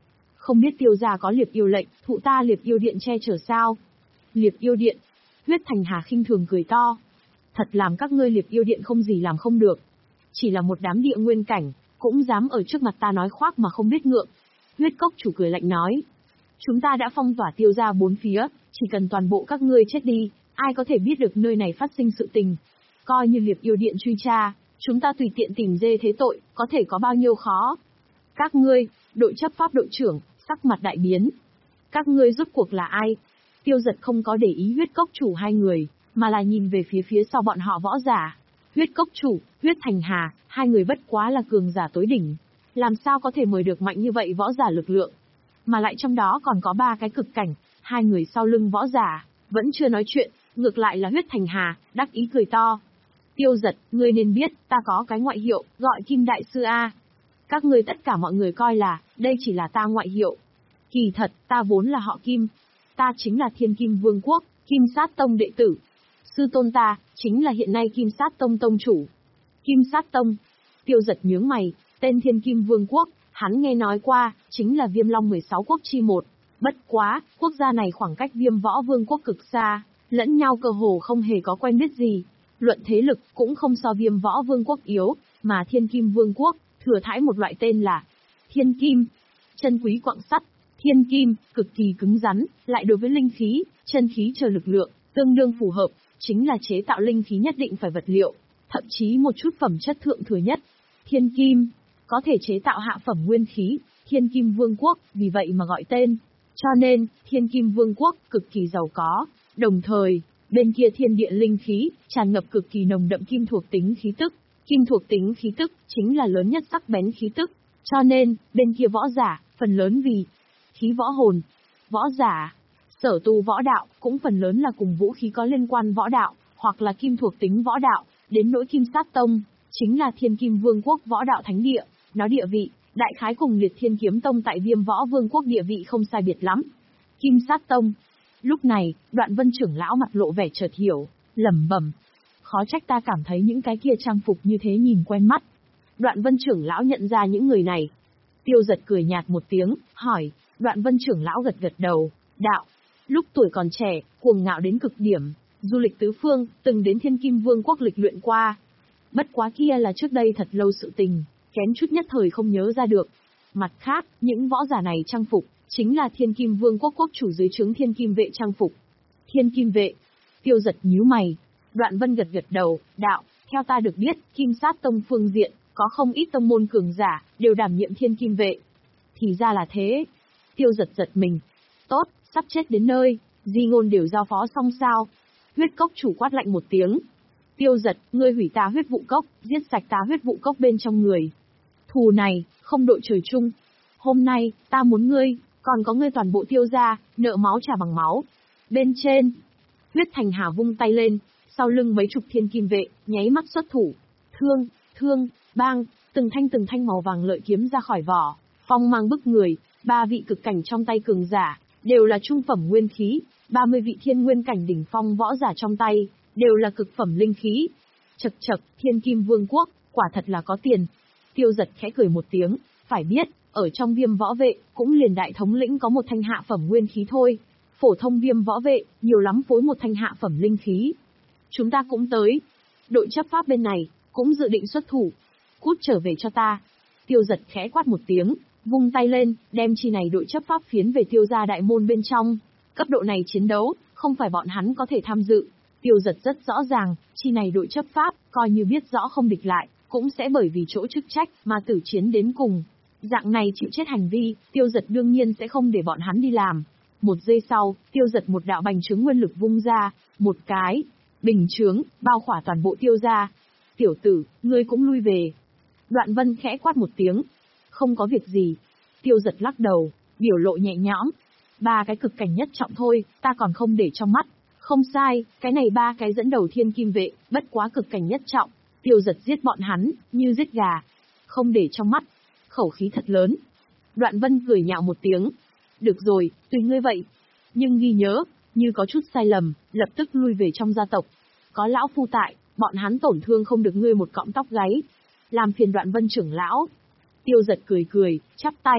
Không biết tiêu gia có liệp yêu lệnh, thụ ta liệp yêu điện che chở sao? Liệp yêu điện? Huyết Thành Hà khinh thường cười to. Thật làm các ngươi liệp yêu điện không gì làm không được. Chỉ là một đám địa nguyên cảnh, cũng dám ở trước mặt ta nói khoác mà không biết ngượng. Huyết Cốc chủ cười lạnh nói. Chúng ta đã phong tỏa tiêu gia bốn phía, chỉ cần toàn bộ các ngươi chết đi, ai có thể biết được nơi này phát sinh sự tình. Coi như liệp yêu điện truy tra, chúng ta tùy tiện tìm dê thế tội, có thể có bao nhiêu khó. Các ngươi, đội chấp pháp đội trưởng, sắc mặt đại biến. Các ngươi rốt cuộc là ai? Tiêu Giật không có để ý Huyết Cốc chủ hai người, mà là nhìn về phía phía sau bọn họ võ giả. Huyết Cốc chủ, Huyết Thành Hà, hai người bất quá là cường giả tối đỉnh. Làm sao có thể mời được mạnh như vậy võ giả lực lượng? Mà lại trong đó còn có ba cái cực cảnh, hai người sau lưng võ giả, vẫn chưa nói chuyện, ngược lại là Huyết Thành Hà, đắc ý cười to. Tiêu Giật, ngươi nên biết, ta có cái ngoại hiệu, gọi Kim Đại Sư A. Các ngươi tất cả mọi người coi là, đây chỉ là ta ngoại hiệu. Kỳ thật, ta vốn là họ Kim. Ta chính là Thiên Kim Vương Quốc, Kim Sát Tông đệ tử. Sư tôn ta, chính là hiện nay Kim Sát Tông tông chủ. Kim Sát Tông. Tiêu Giật nhướng mày, tên Thiên Kim Vương Quốc, hắn nghe nói qua, chính là Viêm Long mười sáu quốc chi một. Bất quá, quốc gia này khoảng cách Viêm Võ Vương Quốc cực xa, lẫn nhau cơ hồ không hề có quen biết gì. Luận thế lực cũng không so Viêm Võ Vương Quốc yếu, mà Thiên Kim Vương Quốc thừa thãi một loại tên là Thiên Kim. Chân quý quặng sắt, Thiên Kim, cực kỳ cứng rắn, lại đối với linh khí, chân khí chờ lực lượng, tương đương phù hợp, chính là chế tạo linh khí nhất định phải vật liệu, thậm chí một chút phẩm chất thượng thừa nhất. Thiên Kim, có thể chế tạo hạ phẩm nguyên khí, Thiên Kim Vương Quốc, vì vậy mà gọi tên. Cho nên, Thiên Kim Vương Quốc cực kỳ giàu có, đồng thời, bên kia thiên địa linh khí, tràn ngập cực kỳ nồng đậm kim thuộc tính khí tức. Kim thuộc tính khí tức, chính là lớn nhất sắc bén khí tức. Cho nên, bên kia võ giả, phần lớn vì khí võ hồn. Võ giả, sở tu võ đạo, cũng phần lớn là cùng vũ khí có liên quan võ đạo, hoặc là kim thuộc tính võ đạo, đến nỗi Kim Sát Tông, chính là Thiên Kim Vương Quốc võ đạo thánh địa, nó địa vị, đại khái cùng Liệt Thiên Kiếm Tông tại Viêm Võ Vương Quốc địa vị không sai biệt lắm. Kim Sát Tông. Lúc này, Đoạn Vân trưởng lão mặt lộ vẻ chợt hiểu, lẩm bẩm. Khó trách ta cảm thấy những cái kia trang phục như thế nhìn quen mắt. Đoạn Vân trưởng lão nhận ra những người này. Tiêu Giật cười nhạt một tiếng, hỏi, Đoạn Vân trưởng lão gật gật đầu, đạo. Lúc tuổi còn trẻ, cuồng ngạo đến cực điểm, du lịch tứ phương, từng đến Thiên Kim Vương Quốc lịch luyện qua. Bất quá kia là trước đây thật lâu sự tình, kém chút nhất thời không nhớ ra được. Mặt khác, những võ giả này trang phục, chính là Thiên Kim Vương Quốc quốc chủ dưới trướng Thiên Kim vệ trang phục. Thiên Kim vệ. Tiêu Giật nhíu mày. Đoạn Vân gật gật đầu, đạo, theo ta được biết, Kim Sát Tông phương diện, có không ít tông môn cường giả, đều đảm nhiệm Thiên Kim vệ. Thì ra là thế. Tiêu Giật giật mình. Tốt, sắp chết đến nơi, di ngôn đều giao phó xong sao. Huyết Cốc chủ quát lạnh một tiếng. Tiêu Giật, ngươi hủy ta huyết vụ cốc, giết sạch ta huyết vụ cốc bên trong người. Thù này, không đội trời chung. Hôm nay, ta muốn ngươi, còn có ngươi toàn bộ tiêu gia, nợ máu trả bằng máu. Bên trên, Huyết Thành Hà vung tay lên, sau lưng mấy chục thiên kim vệ, nháy mắt xuất thủ. Thương, thương, bang, từng thanh từng thanh màu vàng lợi kiếm ra khỏi vỏ, phong mang bức người, ba vị cực cảnh trong tay cường giả, đều là trung phẩm nguyên khí, ba mươi vị thiên nguyên cảnh đỉnh phong võ giả trong tay, đều là cực phẩm linh khí. Chậc chậc, Thiên Kim Vương Quốc, quả thật là có tiền. Tiêu Giật khẽ cười một tiếng, phải biết, ở trong Viêm Võ vệ, cũng liền đại thống lĩnh có một thanh hạ phẩm nguyên khí thôi. Phổ thông Viêm Võ vệ, nhiều lắm phối một thanh hạ phẩm linh khí. Chúng ta cũng tới. Đội chấp pháp bên này, cũng dự định xuất thủ. Cút trở về cho ta. Tiêu Giật khẽ quát một tiếng, vung tay lên, đem chi này đội chấp pháp phiến về tiêu gia đại môn bên trong. Cấp độ này chiến đấu, không phải bọn hắn có thể tham dự. Tiêu Giật rất rõ ràng, chi này đội chấp pháp, coi như biết rõ không địch lại, cũng sẽ bởi vì chỗ chức trách mà tử chiến đến cùng. Dạng này chịu chết hành vi, Tiêu Giật đương nhiên sẽ không để bọn hắn đi làm. Một giây sau, Tiêu Giật một đạo bành trướng nguyên lực vung ra, một cái bình trướng bao khỏa toàn bộ tiêu gia. Tiểu tử, ngươi cũng lui về. Đoạn Vân khẽ quát một tiếng. Không có việc gì. Tiêu Giật lắc đầu, biểu lộ nhẹ nhõm. Ba cái cực cảnh nhất trọng thôi, ta còn không để trong mắt. Không sai, cái này ba cái dẫn đầu thiên kim vệ, bất quá cực cảnh nhất trọng. Tiêu Giật giết bọn hắn, như giết gà. Không để trong mắt. Khẩu khí thật lớn. Đoạn Vân cười nhạo một tiếng. Được rồi, tùy ngươi vậy. Nhưng ghi nhớ, như có chút sai lầm, lập tức lui về trong gia tộc. Có lão phu tại, bọn hắn tổn thương không được ngươi một cọng tóc gáy. Làm phiền Đoạn Vân trưởng lão. Tiêu Giật cười cười, chắp tay,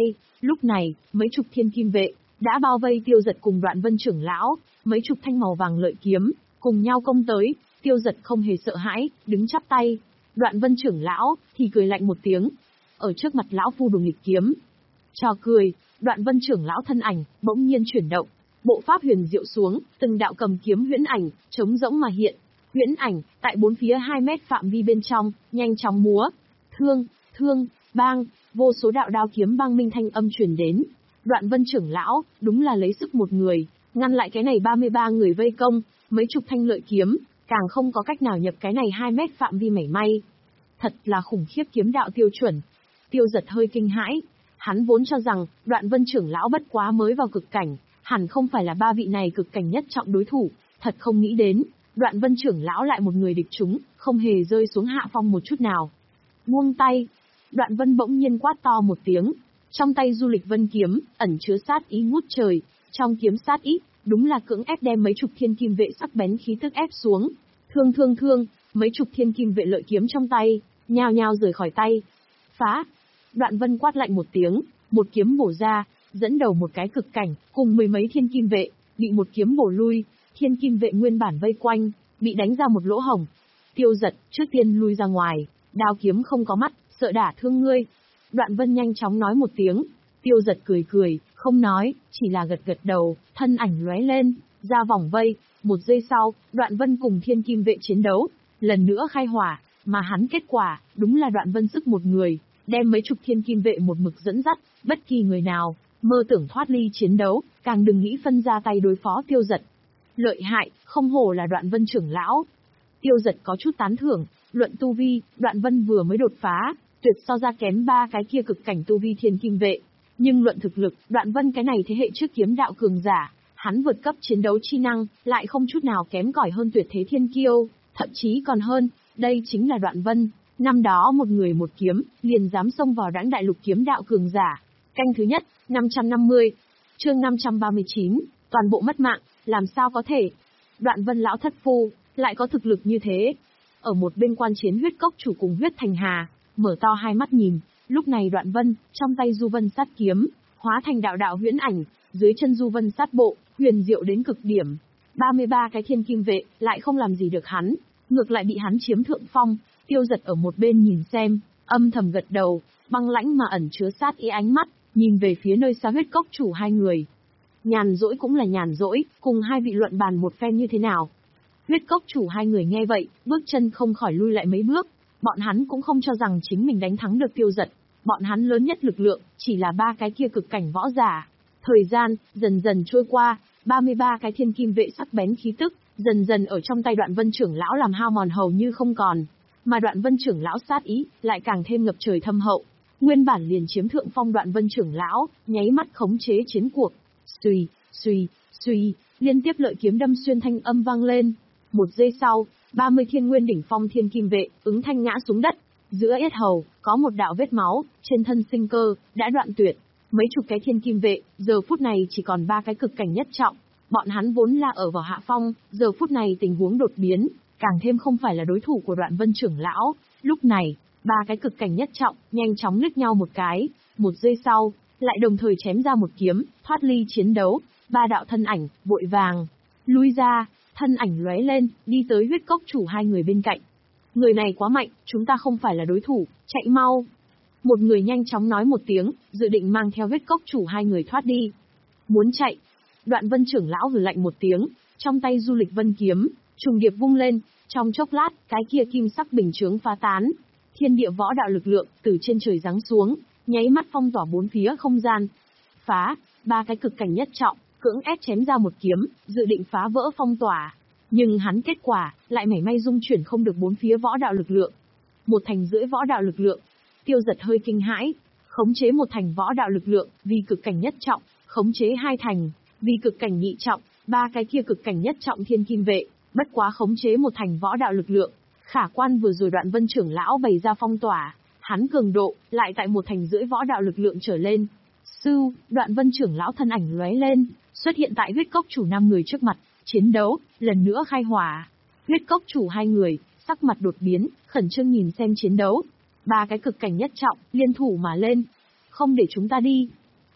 Lúc này, mấy chục thiên kim vệ đã bao vây Tiêu Dật cùng Đoạn Vân trưởng lão, mấy chục thanh màu vàng lợi kiếm cùng nhau công tới. Tiêu Dật không hề sợ hãi, đứng chắp tay. Đoạn Vân trưởng lão thì cười lạnh một tiếng, ở trước mặt lão phu đồ nghịch kiếm. Trò cười, Đoạn Vân trưởng lão thân ảnh bỗng nhiên chuyển động, bộ pháp huyền diệu xuống, từng đạo cầm kiếm huyễn ảnh trống rỗng mà hiện. Huyễn ảnh tại bốn phía hai mét phạm vi bên trong nhanh chóng múa. Thương, thương, bang, vô số đạo đao kiếm bang minh thanh âm truyền đến. Đoạn Vân trưởng lão đúng là lấy sức một người ngăn lại cái này ba mươi ba người vây công, mấy chục thanh lợi kiếm càng không có cách nào nhập cái này hai mét phạm vi mảy may. Thật là khủng khiếp kiếm đạo tiêu chuẩn. Tiêu Dật hơi kinh hãi, hắn vốn cho rằng Đoạn Vân trưởng lão bất quá mới vào cực cảnh, hẳn không phải là ba vị này cực cảnh nhất trọng đối thủ, thật không nghĩ đến, Đoạn Vân trưởng lão lại một người địch chúng, không hề rơi xuống hạ phong một chút nào. Buông tay, Đoạn Vân bỗng nhiên quát to một tiếng, trong tay du lịch vân kiếm, ẩn chứa sát ý ngút trời, trong kiếm sát ý, đúng là cưỡng ép đem mấy chục thiên kim vệ sắc bén khí tức ép xuống. Thương thương thương, mấy chục thiên kim vệ lợi kiếm trong tay, nhao nhao rời khỏi tay. Phá! Đoạn Vân quát lạnh một tiếng, một kiếm bổ ra, dẫn đầu một cái cực cảnh, cùng mười mấy thiên kim vệ, bị một kiếm bổ lui, thiên kim vệ nguyên bản vây quanh, bị đánh ra một lỗ hổng. Tiêu Dật trước tiên lui ra ngoài, đao kiếm không có mắt, sợ đả thương ngươi. Đoạn Vân nhanh chóng nói một tiếng, Tiêu Dật cười cười, không nói, chỉ là gật gật đầu, thân ảnh lóe lên, ra vòng vây. Một giây sau, Đoạn Vân cùng thiên kim vệ chiến đấu, lần nữa khai hỏa, mà hắn kết quả, đúng là Đoạn Vân sức một người, đem mấy chục thiên kim vệ một mực dẫn dắt, bất kỳ người nào mơ tưởng thoát ly chiến đấu, càng đừng nghĩ phân ra tay đối phó Tiêu Dật. Lợi hại, không hổ là Đoạn Vân trưởng lão. Tiêu Dật có chút tán thưởng, luận tu vi, Đoạn Vân vừa mới đột phá, tuyệt so ra kém ba cái kia cực cảnh tu vi thiên kim vệ. Nhưng luận thực lực, Đoạn Vân cái này thế hệ trước kiếm đạo cường giả, hắn vượt cấp chiến đấu chi năng, lại không chút nào kém cỏi hơn tuyệt thế thiên kiêu, thậm chí còn hơn, đây chính là Đoạn Vân. Năm đó một người một kiếm, liền dám xông vào đãng đại lục kiếm đạo cường giả. Canh thứ nhất, năm trăm năm mươi. Chương năm trăm ba mươi chín, toàn bộ mất mạng, làm sao có thể? Đoạn Vân lão thất phu, lại có thực lực như thế. Ở một bên quan chiến huyết cốc chủ cùng huyết thành hà, mở to hai mắt nhìn, lúc này Đoạn Vân, trong tay du vân sát kiếm, hóa thành đạo đạo huyễn ảnh, dưới chân du vân sát bộ, huyền diệu đến cực điểm. ba mươi ba cái thiên kim vệ, lại không làm gì được hắn, ngược lại bị hắn chiếm thượng phong. Tiêu Dật ở một bên nhìn xem, âm thầm gật đầu, băng lãnh mà ẩn chứa sát ý ánh mắt, nhìn về phía nơi xa huyết cốc chủ hai người. Nhàn rỗi cũng là nhàn rỗi, cùng hai vị luận bàn một phen như thế nào. Huyết cốc chủ hai người nghe vậy, bước chân không khỏi lui lại mấy bước, bọn hắn cũng không cho rằng chính mình đánh thắng được Tiêu Dật, bọn hắn lớn nhất lực lượng, chỉ là ba cái kia cực cảnh võ giả. Thời gian, dần dần trôi qua, ba mươi ba cái thiên kim vệ sắc bén khí tức, dần dần ở trong tay Đoạn Vân trưởng lão làm hao mòn hầu như không còn. Mà Đoạn Vân trưởng lão sát ý, lại càng thêm ngập trời thâm hậu. Nguyên bản liền chiếm thượng phong Đoạn Vân trưởng lão, nháy mắt khống chế chiến cuộc. Xuy, xuy, xuy, liên tiếp lợi kiếm đâm xuyên thanh âm vang lên. Một giây sau, ba mươi thiên nguyên đỉnh phong thiên kim vệ, ứng thanh ngã xuống đất. Giữa yết hầu, có một đạo vết máu, trên thân sinh cơ, đã đoạn tuyệt. Mấy chục cái thiên kim vệ, giờ phút này chỉ còn ba cái cực cảnh nhất trọng. Bọn hắn vốn là ở vào hạ phong, giờ phút này tình huống đột biến, càng thêm không phải là đối thủ của Đoạn Vân trưởng lão. Lúc này, ba cái cực cảnh nhất trọng, nhanh chóng lướt nhau một cái, một giây sau, lại đồng thời chém ra một kiếm, thoát ly chiến đấu. Ba đạo thân ảnh, vội vàng, lui ra, thân ảnh lóe lên, đi tới huyết cốc chủ hai người bên cạnh. Người này quá mạnh, chúng ta không phải là đối thủ, chạy mau. Một người nhanh chóng nói một tiếng, dự định mang theo huyết cốc chủ hai người thoát đi. Muốn chạy. Đoạn Vân trưởng lão hừ lạnh một tiếng, trong tay du lịch vân kiếm, trùng điệp vung lên, trong chốc lát, cái kia kim sắc bình chướng phá tán. Thiên địa võ đạo lực lượng, từ trên trời giáng xuống, nháy mắt phong tỏa bốn phía không gian. Phá, ba cái cực cảnh nhất trọng, cưỡng ép chém ra một kiếm, dự định phá vỡ phong tỏa. Nhưng hắn kết quả, lại mảy may dung chuyển không được bốn phía võ đạo lực lượng. Một thành rưỡi võ đạo lực lượng. Tiêu Dật hơi kinh hãi, khống chế một thành võ đạo lực lượng, vì cực cảnh nhất trọng, khống chế hai thành, vì cực cảnh nhị trọng, ba cái kia cực cảnh nhất trọng thiên kim vệ, bất quá khống chế một thành võ đạo lực lượng. Khả quan vừa rồi Đoạn Vân trưởng lão bày ra phong tỏa, hắn cường độ, lại tại một thành rưỡi võ đạo lực lượng trở lên. Sưu, Đoạn Vân trưởng lão thân ảnh lóe lên, xuất hiện tại huyết cốc chủ năm người trước mặt, chiến đấu, lần nữa khai hỏa. Huyết cốc chủ hai người, sắc mặt đột biến, khẩn trương nhìn xem chiến đấu. Ba cái cực cảnh nhất trọng, liên thủ mà lên. Không để chúng ta đi.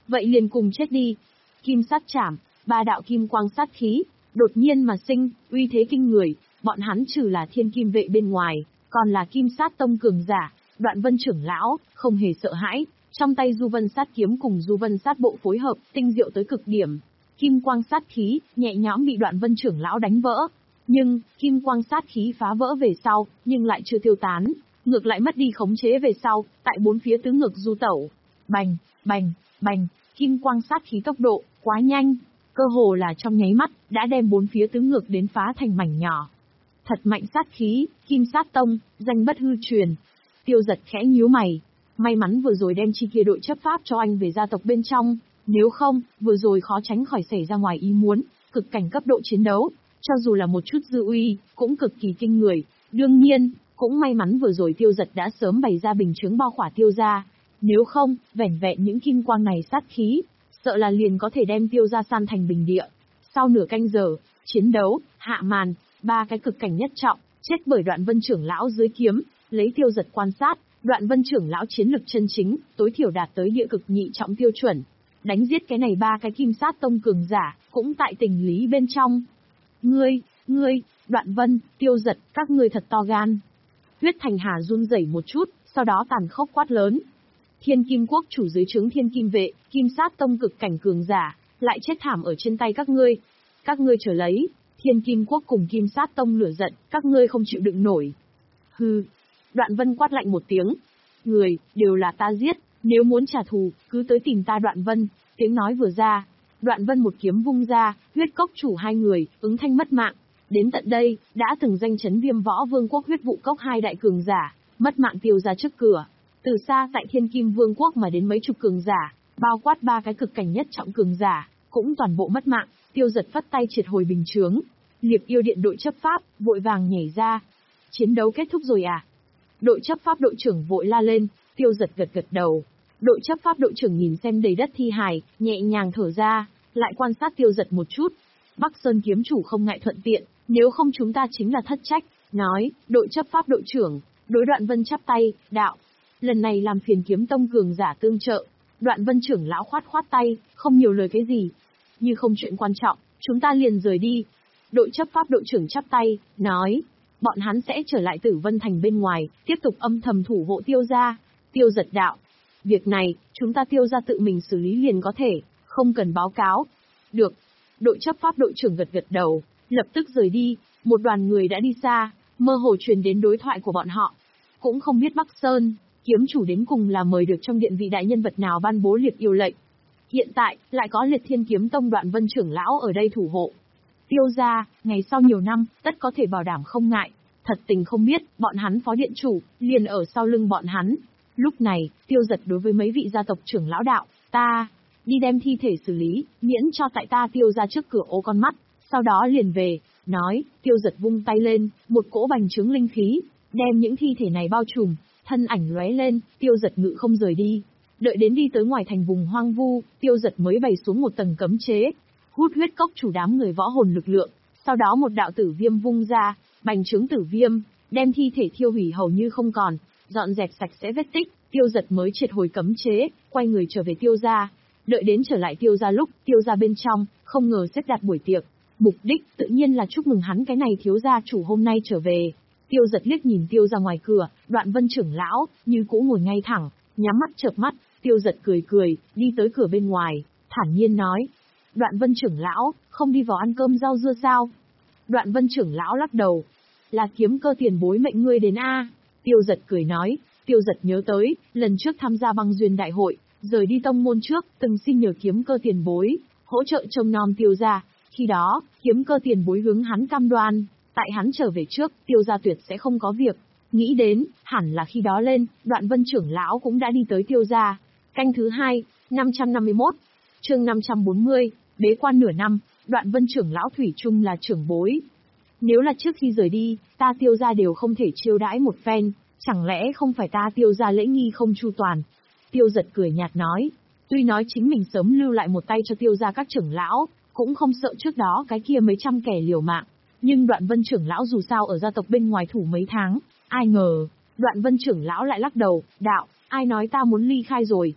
vậy liền cùng chết đi. Kim sát chảm, ba đạo kim quang sát khí, đột nhiên mà sinh, uy thế kinh người, bọn hắn trừ là thiên kim vệ bên ngoài, còn là kim sát tông cường giả, Đoạn Vân trưởng lão, không hề sợ hãi, trong tay Du Vân sát kiếm cùng Du Vân sát bộ phối hợp, tinh diệu tới cực điểm. Kim quang sát khí, nhẹ nhõm bị Đoạn Vân trưởng lão đánh vỡ. Nhưng, kim quang sát khí phá vỡ về sau, nhưng lại chưa tiêu tán, ngược lại mất đi khống chế về sau, tại bốn phía tứ ngược du tẩu. Bành, bành, bành, kim quang sát khí tốc độ, quá nhanh, cơ hồ là trong nháy mắt, đã đem bốn phía tứ ngược đến phá thành mảnh nhỏ. Thật mạnh sát khí, kim sát tông, danh bất hư truyền. Tiêu Giật khẽ nhíu mày, may mắn vừa rồi đem chi kia đội chấp pháp cho anh về gia tộc bên trong, nếu không, vừa rồi khó tránh khỏi xảy ra ngoài ý muốn, cực cảnh cấp độ chiến đấu, cho dù là một chút dư uy, cũng cực kỳ kinh người. Đương nhiên, cũng may mắn vừa rồi Tiêu Giật đã sớm bày ra bình chướng bao khỏa Tiêu gia, nếu không, vẻn vẹn những kim quang này sát khí, sợ là liền có thể đem Tiêu gia san thành bình địa. Sau nửa canh giờ, chiến đấu, hạ màn, ba cái cực cảnh nhất trọng, chết bởi Đoạn Vân trưởng lão dưới kiếm, lấy Tiêu Giật quan sát, Đoạn Vân trưởng lão chiến lực chân chính, tối thiểu đạt tới địa cực nhị trọng tiêu chuẩn. Đánh giết cái này ba cái kim sát tông cường giả, cũng tại tình lý bên trong. Ngươi, ngươi, Đoạn Vân, Tiêu Giật, các ngươi thật to gan. Huyết Thành Hà run rẩy một chút, sau đó tàn khốc quát lớn. Thiên Kim Quốc chủ dưới trướng Thiên Kim vệ, kim sát tông cực cảnh cường giả, lại chết thảm ở trên tay các ngươi. Các ngươi trở lấy, Thiên Kim Quốc cùng kim sát tông lửa giận, các ngươi không chịu đựng nổi. Hừ. Đoạn Vân quát lạnh một tiếng. Người, đều là ta giết, nếu muốn trả thù, cứ tới tìm ta Đoạn Vân. Tiếng nói vừa ra, Đoạn Vân một kiếm vung ra, huyết cốc chủ hai người, ứng thanh mất mạng. Đến tận đây, đã từng danh chấn Viêm Võ Vương quốc huyết vụ cốc hai đại cường giả, mất mạng Tiêu gia trước cửa. Từ xa tại Thiên Kim Vương quốc mà đến mấy chục cường giả, bao quát ba cái cực cảnh nhất trọng cường giả, cũng toàn bộ mất mạng. Tiêu Giật phất tay triệt hồi bình chướng. Liệp yêu điện đội chấp pháp, vội vàng nhảy ra. Chiến đấu kết thúc rồi à? Đội chấp pháp đội trưởng vội la lên, Tiêu Giật gật gật đầu. Đội chấp pháp đội trưởng nhìn xem đầy đất thi hài, nhẹ nhàng thở ra, lại quan sát Tiêu Giật một chút. Bắc Sơn kiếm chủ không ngại thuận tiện, nếu không chúng ta chính là thất trách. Nói, đội chấp pháp đội trưởng, đối Đoạn Vân chắp tay, đạo. Lần này làm phiền kiếm tông cường giả tương trợ. Đoạn Vân trưởng lão khoát khoát tay, không nhiều lời cái gì. Như không chuyện quan trọng, chúng ta liền rời đi. Đội chấp pháp đội trưởng chắp tay, nói, bọn hắn sẽ trở lại Tử Vân Thành bên ngoài, tiếp tục âm thầm thủ hộ Tiêu gia. Tiêu Giật đạo, việc này, chúng ta Tiêu gia tự mình xử lý liền có thể, không cần báo cáo. Được. Đội chấp pháp đội trưởng gật gật đầu, lập tức rời đi. Một đoàn người đã đi xa, mơ hồ truyền đến đối thoại của bọn họ. Cũng không biết Bắc Sơn kiếm chủ đến cùng là mời được trong điện vị đại nhân vật nào ban bố liệt yêu lệnh. Hiện tại, lại có Liệt Thiên Kiếm Tông Đoạn Vân trưởng lão ở đây thủ hộ. Tiêu gia, ngày sau nhiều năm, tất có thể bảo đảm không ngại. Thật tình không biết, bọn hắn phó điện chủ, liền ở sau lưng bọn hắn. Lúc này, Tiêu Giật đối với mấy vị gia tộc trưởng lão đạo, ta, đi đem thi thể xử lý, miễn cho tại ta Tiêu gia trước cửa ô con mắt, sau đó liền về. Nói, Tiêu Giật vung tay lên, một cỗ bành trướng linh khí, đem những thi thể này bao trùm, thân ảnh lóe lên, Tiêu Giật ngự không rời đi. Đợi đến đi tới ngoài thành vùng hoang vu, Tiêu Giật mới bày xuống một tầng cấm chế, hút huyết cốc chủ đám người võ hồn lực lượng, sau đó một đạo tử viêm vung ra, bành trướng tử viêm, đem thi thể thiêu hủy hầu như không còn, dọn dẹp sạch sẽ vết tích, Tiêu Giật mới triệt hồi cấm chế, quay người trở về Tiêu gia. Đợi đến trở lại Tiêu gia lúc, Tiêu gia bên trong, không ngờ xếp đặt buổi tiệc, mục đích tự nhiên là chúc mừng hắn cái này thiếu gia chủ hôm nay trở về. Tiêu Giật liếc nhìn Tiêu gia ngoài cửa, Đoạn Vân trưởng lão, như cũ ngồi ngay thẳng, nhắm mắt chợp mắt, Tiêu Giật cười cười, đi tới cửa bên ngoài, thản nhiên nói. Đoạn Vân trưởng lão, không đi vào ăn cơm rau dưa sao? Đoạn Vân trưởng lão lắc đầu. Là kiếm cơ tiền bối mệnh ngươi đến a. Tiêu Giật cười nói, Tiêu Giật nhớ tới, lần trước tham gia băng duyên đại hội, rời đi tông môn trước, từng xin nhờ kiếm cơ tiền bối, hỗ trợ trông nom Tiêu gia. Khi đó, kiếm cơ tiền bối hướng hắn cam đoan, tại hắn trở về trước, Tiêu gia tuyệt sẽ không có việc. Nghĩ đến, hẳn là khi đó lên, Đoạn Vân trưởng lão cũng đã đi tới Tiêu gia. Canh thứ hai, năm trăm năm mươi mốt, chương năm trăm bốn mươi, bế quan nửa năm, Đoạn Vân trưởng lão thủy chung là trưởng bối. Nếu là trước khi rời đi, ta Tiêu gia đều không thể chiêu đãi một phen, chẳng lẽ không phải ta Tiêu gia lễ nghi không chu toàn? Tiêu Giật cười nhạt nói, tuy nói chính mình sớm lưu lại một tay cho Tiêu gia các trưởng lão, cũng không sợ trước đó cái kia mấy trăm kẻ liều mạng, nhưng Đoạn Vân trưởng lão dù sao ở gia tộc bên ngoài thủ mấy tháng, ai ngờ, Đoạn Vân trưởng lão lại lắc đầu, đạo, ai nói ta muốn ly khai rồi?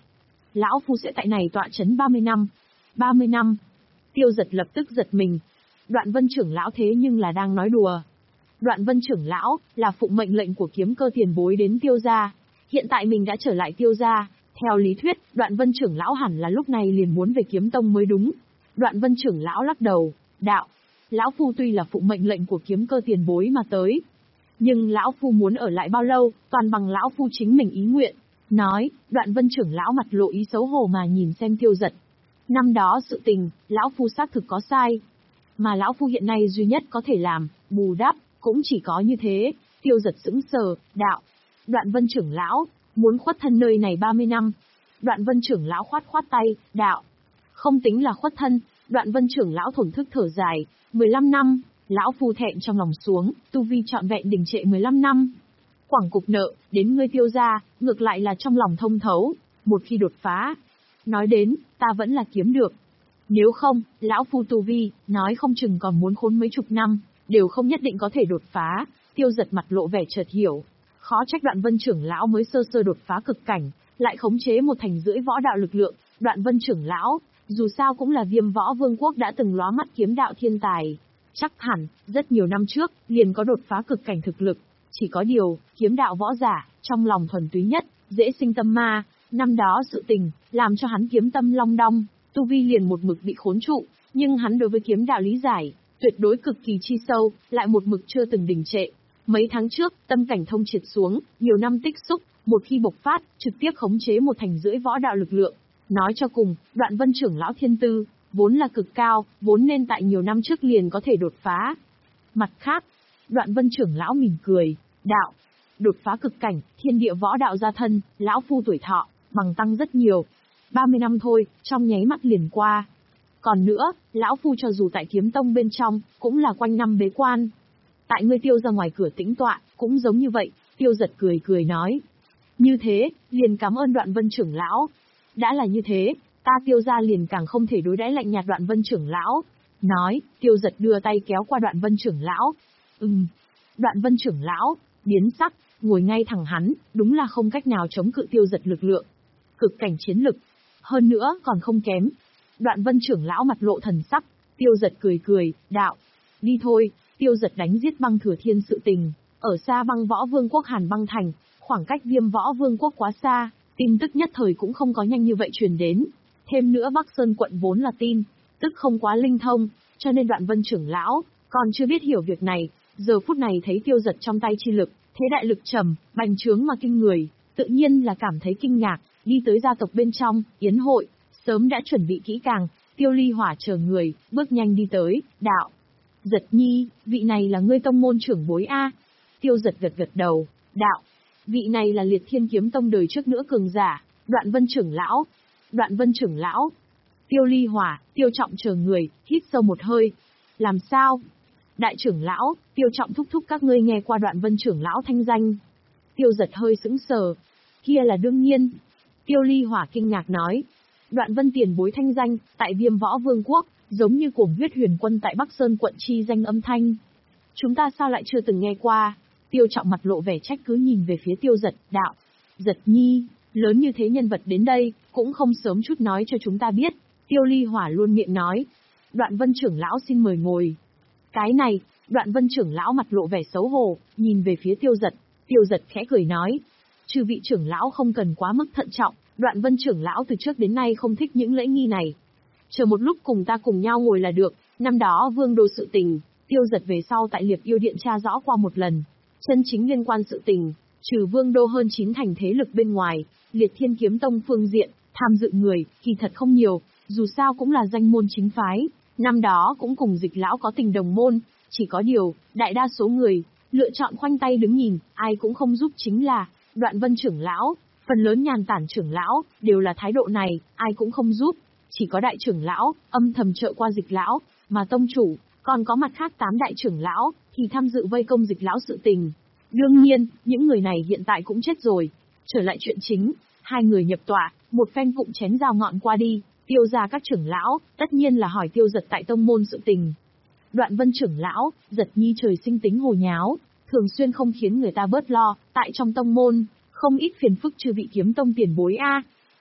lão phu sẽ tại này tọa chấn ba mươi năm. ba mươi năm. Tiêu Giật lập tức giật mình. Đoạn Vân trưởng lão thế nhưng là đang nói đùa. Đoạn Vân trưởng lão là phụng mệnh lệnh của Kiếm Cơ tiền bối đến Tiêu gia. Hiện tại mình đã trở lại Tiêu gia, theo lý thuyết, Đoạn Vân trưởng lão hẳn là lúc này liền muốn về Kiếm Tông mới đúng. Đoạn Vân trưởng lão lắc đầu, đạo: "Lão phu tuy là phụng mệnh lệnh của Kiếm Cơ tiền bối mà tới, nhưng lão phu muốn ở lại bao lâu, toàn bằng lão phu chính mình ý nguyện." Nói, Đoạn Vân trưởng lão mặt lộ ý xấu hổ mà nhìn xem Tiêu Giật. Năm đó sự tình, lão phu xác thực có sai, mà lão phu hiện nay duy nhất có thể làm, bù đắp, cũng chỉ có như thế. Tiêu Giật sững sờ, đạo: "Đoạn Vân trưởng lão, muốn khuất thân nơi này ba mươi năm." Đoạn Vân trưởng lão khoát khoát tay, đạo: "Không tính là khuất thân." Đoạn Vân trưởng lão thổn thức thở dài, mười lăm năm, lão phu thẹn trong lòng xuống, tu vi trọn vẹn đình trệ mười lăm năm. Quảng cục nợ, đến ngươi Tiêu gia, ngược lại là trong lòng thông thấu, một khi đột phá. Nói đến, ta vẫn là kiếm được. Nếu không, lão phu tu vi, nói không chừng còn muốn khốn mấy chục năm, đều không nhất định có thể đột phá. Tiêu Giật mặt lộ vẻ chợt hiểu. Khó trách Đoạn Vân trưởng lão mới sơ sơ đột phá cực cảnh, lại khống chế một thành rưỡi võ đạo lực lượng. Đoạn Vân trưởng lão, dù sao cũng là Viêm Võ Vương quốc đã từng lóa mắt kiếm đạo thiên tài. Chắc hẳn, rất nhiều năm trước, liền có đột phá cực cảnh thực lực. Chỉ có điều, kiếm đạo võ giả, trong lòng thuần túy nhất, dễ sinh tâm ma. Năm đó sự tình, làm cho hắn kiếm tâm long đong, tu vi liền một mực bị khốn trụ, nhưng hắn đối với kiếm đạo lý giải, tuyệt đối cực kỳ chi sâu, lại một mực chưa từng đình trệ. Mấy tháng trước, tâm cảnh thông triệt xuống, nhiều năm tích xúc, một khi bộc phát, trực tiếp khống chế một thành rưỡi võ đạo lực lượng. Nói cho cùng, Đoạn Vân trưởng lão thiên tư, vốn là cực cao, vốn nên tại nhiều năm trước liền có thể đột phá. Mặt khác, Đoạn Vân trưởng lão mỉm cười, đạo: "Đột phá cực cảnh, thiên địa võ đạo gia thân, lão phu tuổi thọ, bằng tăng rất nhiều. ba mươi năm thôi, trong nháy mắt liền qua. Còn nữa, lão phu cho dù tại Kiếm Tông bên trong, cũng là quanh năm bế quan. Tại ngươi Tiêu ra ngoài cửa tĩnh tọa, cũng giống như vậy." Tiêu Giật cười cười nói: "Như thế, liền cảm ơn Đoạn Vân trưởng lão. Đã là như thế, ta Tiêu ra liền càng không thể đối đãi lạnh nhạt Đoạn Vân trưởng lão." Nói, Tiêu Giật đưa tay kéo qua Đoạn Vân trưởng lão. Ừm. Đoạn Vân trưởng lão biến sắc, ngồi ngay thẳng hắn, đúng là không cách nào chống cự Tiêu Giật lực lượng. Cực cảnh chiến lực, hơn nữa còn không kém. Đoạn Vân trưởng lão mặt lộ thần sắc, Tiêu Giật cười cười, đạo: "Đi thôi." Tiêu Giật đánh giết Băng Thừa Thiên sự tình, ở xa Băng Võ Vương quốc Hàn Băng Thành, khoảng cách Viêm Võ Vương quốc quá xa, tin tức nhất thời cũng không có nhanh như vậy truyền đến. Thêm nữa Bắc Sơn quận vốn là tin tức không quá linh thông, cho nên Đoạn Vân trưởng lão còn chưa biết hiểu việc này, giờ phút này thấy Tiêu Giật trong tay chi lực, thế đại lực trầm, bành trướng mà kinh người, tự nhiên là cảm thấy kinh ngạc, đi tới gia tộc bên trong, yến hội, sớm đã chuẩn bị kỹ càng. Tiêu Ly Hỏa chờ người, bước nhanh đi tới, đạo: "Giật nhi, vị này là ngươi tông môn trưởng bối a?" Tiêu Giật gật gật đầu, đạo: "Vị này là Liệt Thiên Kiếm Tông đời trước nữa cường giả, Đoạn Vân trưởng lão." Đoạn Vân trưởng lão. Tiêu Ly Hỏa, Tiêu Trọng chờ người, hít sâu một hơi. "Làm sao?" "Đại trưởng lão, Tiêu Trọng thúc thúc các ngươi nghe qua Đoạn Vân trưởng lão thanh danh?" Tiêu Giật hơi sững sờ. "Kia là đương nhiên." Tiêu Ly Hỏa kinh ngạc nói: "Đoạn Vân tiền bối thanh danh, tại Viêm Võ Vương quốc, giống như cuồng huyết huyền quân tại Bắc Sơn quận chi danh âm thanh. Chúng ta sao lại chưa từng nghe qua?" Tiêu Trọng mặt lộ vẻ trách cứ nhìn về phía Tiêu Giật, đạo: "Giật nhi, lớn như thế nhân vật đến đây, cũng không sớm chút nói cho chúng ta biết." Tiêu Ly Hỏa luôn miệng nói: "Đoạn Vân trưởng lão xin mời ngồi." Cái này, Đoạn Vân trưởng lão mặt lộ vẻ xấu hổ, nhìn về phía Tiêu Giật. Tiêu Giật khẽ cười nói: "Chư vị trưởng lão không cần quá mức thận trọng, Đoạn Vân trưởng lão từ trước đến nay không thích những lễ nghi này. Chờ một lúc cùng ta cùng nhau ngồi là được." Năm đó Vương Đô sự tình, Tiêu Giật về sau tại Liệp Yêu Điện tra rõ qua một lần. Chân chính liên quan sự tình, trừ Vương Đô hơn chín thành thế lực bên ngoài, Liệt Thiên Kiếm Tông phương diện, tham dự người, kỳ thật không nhiều, dù sao cũng là danh môn chính phái. Năm đó cũng cùng Dịch lão có tình đồng môn, chỉ có điều, đại đa số người, lựa chọn khoanh tay đứng nhìn, ai cũng không giúp chính là Đoạn Vân trưởng lão, phần lớn nhàn tản trưởng lão, đều là thái độ này, ai cũng không giúp. Chỉ có đại trưởng lão, âm thầm trợ qua Dịch lão, mà tông chủ, còn có mặt khác tám đại trưởng lão, thì tham dự vây công Dịch lão sự tình. Đương nhiên, những người này hiện tại cũng chết rồi. Trở lại chuyện chính, hai người nhập tọa, một phen cụm chén dao ngọn qua đi, Tiêu ra các trưởng lão, tất nhiên là hỏi Tiêu Giật tại tông môn sự tình. Đoạn Vân trưởng lão, Giật nhi trời sinh tính hồ nháo, thường xuyên không khiến người ta bớt lo, tại trong tông môn, không ít phiền phức chư vị kiếm tông tiền bối a.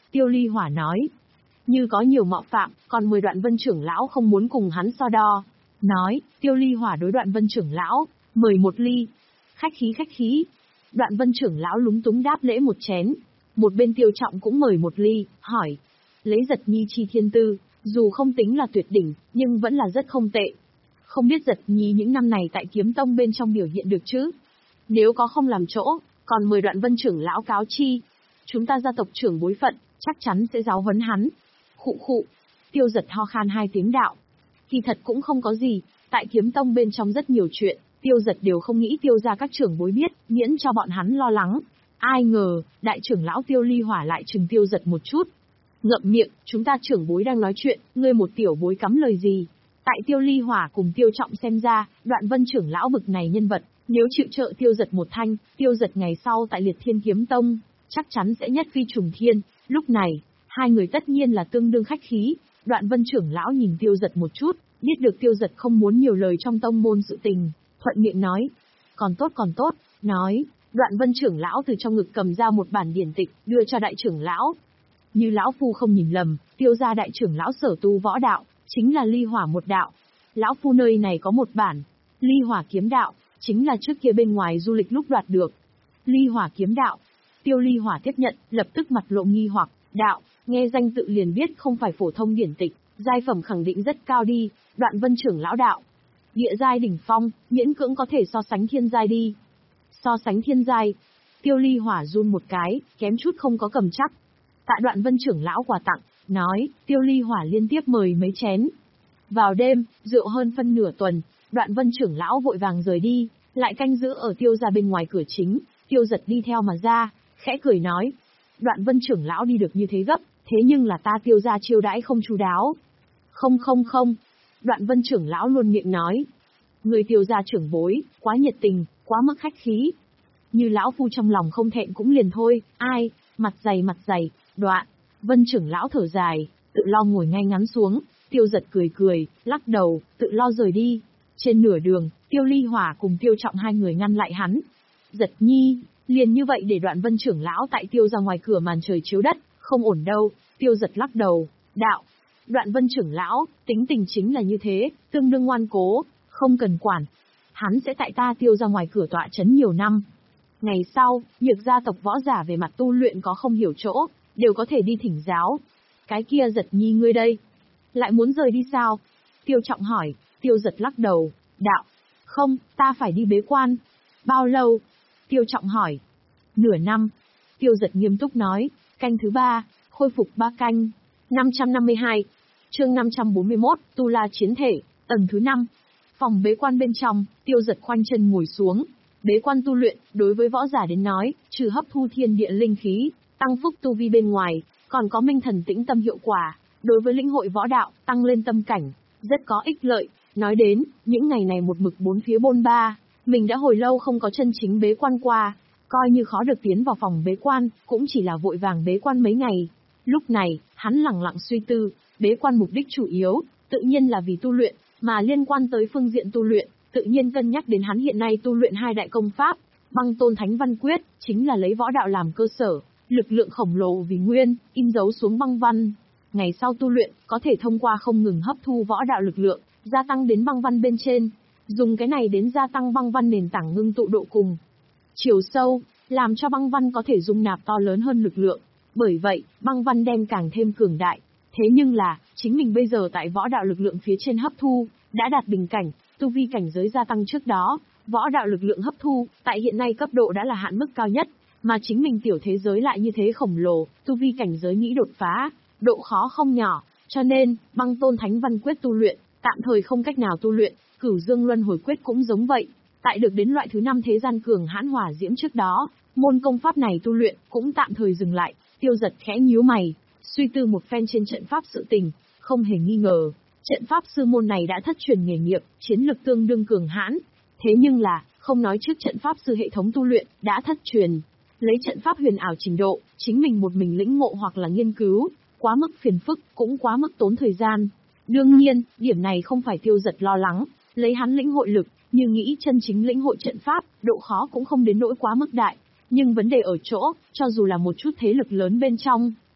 Tiêu Ly Hỏa nói. Như có nhiều mạo phạm, còn mời Đoạn Vân trưởng lão không muốn cùng hắn so đo. Nói, Tiêu Ly Hỏa đối Đoạn Vân trưởng lão, mời một ly. Khách khí khách khí. Đoạn Vân trưởng lão lúng túng đáp lễ một chén. Một bên Tiêu Trọng cũng mời một ly, hỏi. Lấy Giật Nhi chi thiên tư, dù không tính là tuyệt đỉnh, nhưng vẫn là rất không tệ. Không biết Giật Nhi những năm này tại Kiếm Tông bên trong biểu hiện được chứ? Nếu có không làm chỗ, còn mời Đoạn Vân trưởng lão cáo chi. Chúng ta gia tộc trưởng bối phận, chắc chắn sẽ giáo huấn hắn. Khụ khụ. Tiêu Giật ho khan hai tiếng đạo. Kỳ thật cũng không có gì, tại Kiếm Tông bên trong rất nhiều chuyện, Tiêu Giật đều không nghĩ Tiêu ra các trưởng bối biết, miễn cho bọn hắn lo lắng. Ai ngờ, đại trưởng lão Tiêu Ly Hỏa lại chừng Tiêu Giật một chút. Ngậm miệng, chúng ta trưởng bối đang nói chuyện, ngươi một tiểu bối cắm lời gì? Tại Tiêu Ly Hỏa cùng Tiêu Trọng xem ra, Đoạn Vân trưởng lão bực này nhân vật, nếu chịu trợ Tiêu Giật một thanh, Tiêu Giật ngày sau tại Liệt Thiên Kiếm Tông, chắc chắn sẽ nhất phi trùng thiên. Lúc này, hai người tất nhiên là tương đương khách khí. Đoạn Vân trưởng lão nhìn Tiêu Giật một chút, biết được Tiêu Giật không muốn nhiều lời trong tông môn sự tình, thuận miệng nói. Còn tốt còn tốt, nói. Đoạn Vân trưởng lão từ trong ngực cầm ra một bản điển tịch, đưa cho đại trưởng lão. Như lão phu không nhìn lầm, Tiêu gia đại trưởng lão sở tu võ đạo, chính là Ly Hỏa một đạo. Lão phu nơi này có một bản, Ly Hỏa kiếm đạo, chính là trước kia bên ngoài du lịch lúc đoạt được. Ly Hỏa kiếm đạo. Tiêu Ly Hỏa tiếp nhận, lập tức mặt lộ nghi hoặc, đạo, nghe danh tự liền biết không phải phổ thông điển tịch, giai phẩm khẳng định rất cao đi. Đoạn Vân trưởng lão đạo. Địa giai đỉnh phong, miễn cưỡng có thể so sánh thiên giai đi. So sánh thiên giai. Tiêu Ly Hỏa run một cái, kém chút không có cầm chắc. Tại Đoạn Vân trưởng lão quà tặng, nói, Tiêu Ly Hỏa liên tiếp mời mấy chén. Vào đêm, rượu hơn phân nửa tuần, Đoạn Vân trưởng lão vội vàng rời đi, lại canh giữ ở Tiêu gia bên ngoài cửa chính. Tiêu Giật đi theo mà ra, khẽ cười nói. Đoạn Vân trưởng lão đi được như thế gấp, thế nhưng là ta Tiêu gia chiêu đãi không chu đáo. Không không không. Đoạn Vân trưởng lão luôn miệng nói. Người Tiêu gia trưởng bối, quá nhiệt tình, quá mức khách khí. Như lão phu trong lòng không thẹn cũng liền thôi, ai, mặt dày mặt dày. Đoạn Vân trưởng lão thở dài, tự lo ngồi ngay ngắn xuống. Tiêu Giật cười cười, lắc đầu, tự lo rời đi. Trên nửa đường, Tiêu Ly Hỏa cùng Tiêu Trọng hai người ngăn lại hắn. Giật Nhi, liền như vậy để Đoạn Vân trưởng lão tại Tiêu ra ngoài cửa màn trời chiếu đất, không ổn đâu. Tiêu Giật lắc đầu, đạo. Đoạn Vân trưởng lão, tính tình chính là như thế, tương đương ngoan cố, không cần quản. Hắn sẽ tại ta Tiêu ra ngoài cửa tọa chấn nhiều năm. Ngày sau, việc gia tộc võ giả về mặt tu luyện có không hiểu chỗ, đều có thể đi thỉnh giáo. Cái kia Giật Nhi ngươi đây, lại muốn rời đi sao? Tiêu Trọng hỏi. Tiêu Giật lắc đầu, đạo. Không, ta phải đi bế quan. Bao lâu? Tiêu Trọng hỏi. Nửa năm. Tiêu Giật nghiêm túc nói. Canh thứ ba, khôi phục ba canh. năm trăm năm mươi hai. Chương năm trăm bốn mươi mốt, Tu La chiến thể, tầng thứ năm. Phòng bế quan bên trong, Tiêu Giật khoanh chân ngồi xuống. Bế quan tu luyện, đối với võ giả đến nói, trừ hấp thu thiên địa linh khí, tăng phúc tu vi bên ngoài, còn có minh thần tĩnh tâm hiệu quả. Đối với lĩnh hội võ đạo, tăng lên tâm cảnh, rất có ích lợi. Nói đến, những ngày này một mực bốn phía bôn ba, mình đã hồi lâu không có chân chính bế quan qua, coi như khó được tiến vào phòng bế quan, cũng chỉ là vội vàng bế quan mấy ngày. Lúc này, hắn lặng lặng suy tư, bế quan mục đích chủ yếu, tự nhiên là vì tu luyện, mà liên quan tới phương diện tu luyện, tự nhiên cân nhắc đến hắn hiện nay tu luyện hai đại công pháp, Băng Tôn Thánh Văn Quyết, chính là lấy võ đạo làm cơ sở, lực lượng khổng lồ vì nguyên, in dấu xuống băng văn. Ngày sau tu luyện, có thể thông qua không ngừng hấp thu võ đạo lực lượng, gia tăng đến băng văn bên trên, dùng cái này đến gia tăng băng văn nền tảng ngưng tụ độ cùng chiều sâu, làm cho băng văn có thể dung nạp to lớn hơn lực lượng. Bởi vậy, băng văn đem càng thêm cường đại. Thế nhưng là, chính mình bây giờ tại võ đạo lực lượng phía trên hấp thu, đã đạt bình cảnh, tu vi cảnh giới gia tăng trước đó, võ đạo lực lượng hấp thu, tại hiện nay cấp độ đã là hạn mức cao nhất, mà chính mình tiểu thế giới lại như thế khổng lồ, tu vi cảnh giới nghĩ đột phá, độ khó không nhỏ, cho nên, Băng Tôn Thánh Văn Quyết tu luyện, tạm thời không cách nào tu luyện, Cửu Dương Luân Hồi Quyết cũng giống vậy. Tại được đến loại thứ năm thế gian cường hãn hỏa diễm trước đó, môn công pháp này tu luyện cũng tạm thời dừng lại. Tiêu Giật khẽ nhíu mày, suy tư một phen trên trận pháp sự tình, không hề nghi ngờ, trận pháp sư môn này đã thất truyền nghề nghiệp, chiến lực tương đương cường hãn. Thế nhưng là, không nói trước trận pháp sư hệ thống tu luyện đã thất truyền, lấy trận pháp huyền ảo trình độ, chính mình một mình lĩnh ngộ hoặc là nghiên cứu, quá mức phiền phức, cũng quá mức tốn thời gian. Đương nhiên, điểm này không phải Tiêu Giật lo lắng, lấy hắn lĩnh hội lực, như nghĩ chân chính lĩnh hội trận pháp, độ khó cũng không đến nỗi quá mức đại. Nhưng vấn đề ở chỗ, cho dù là một chút thế lực lớn bên trong,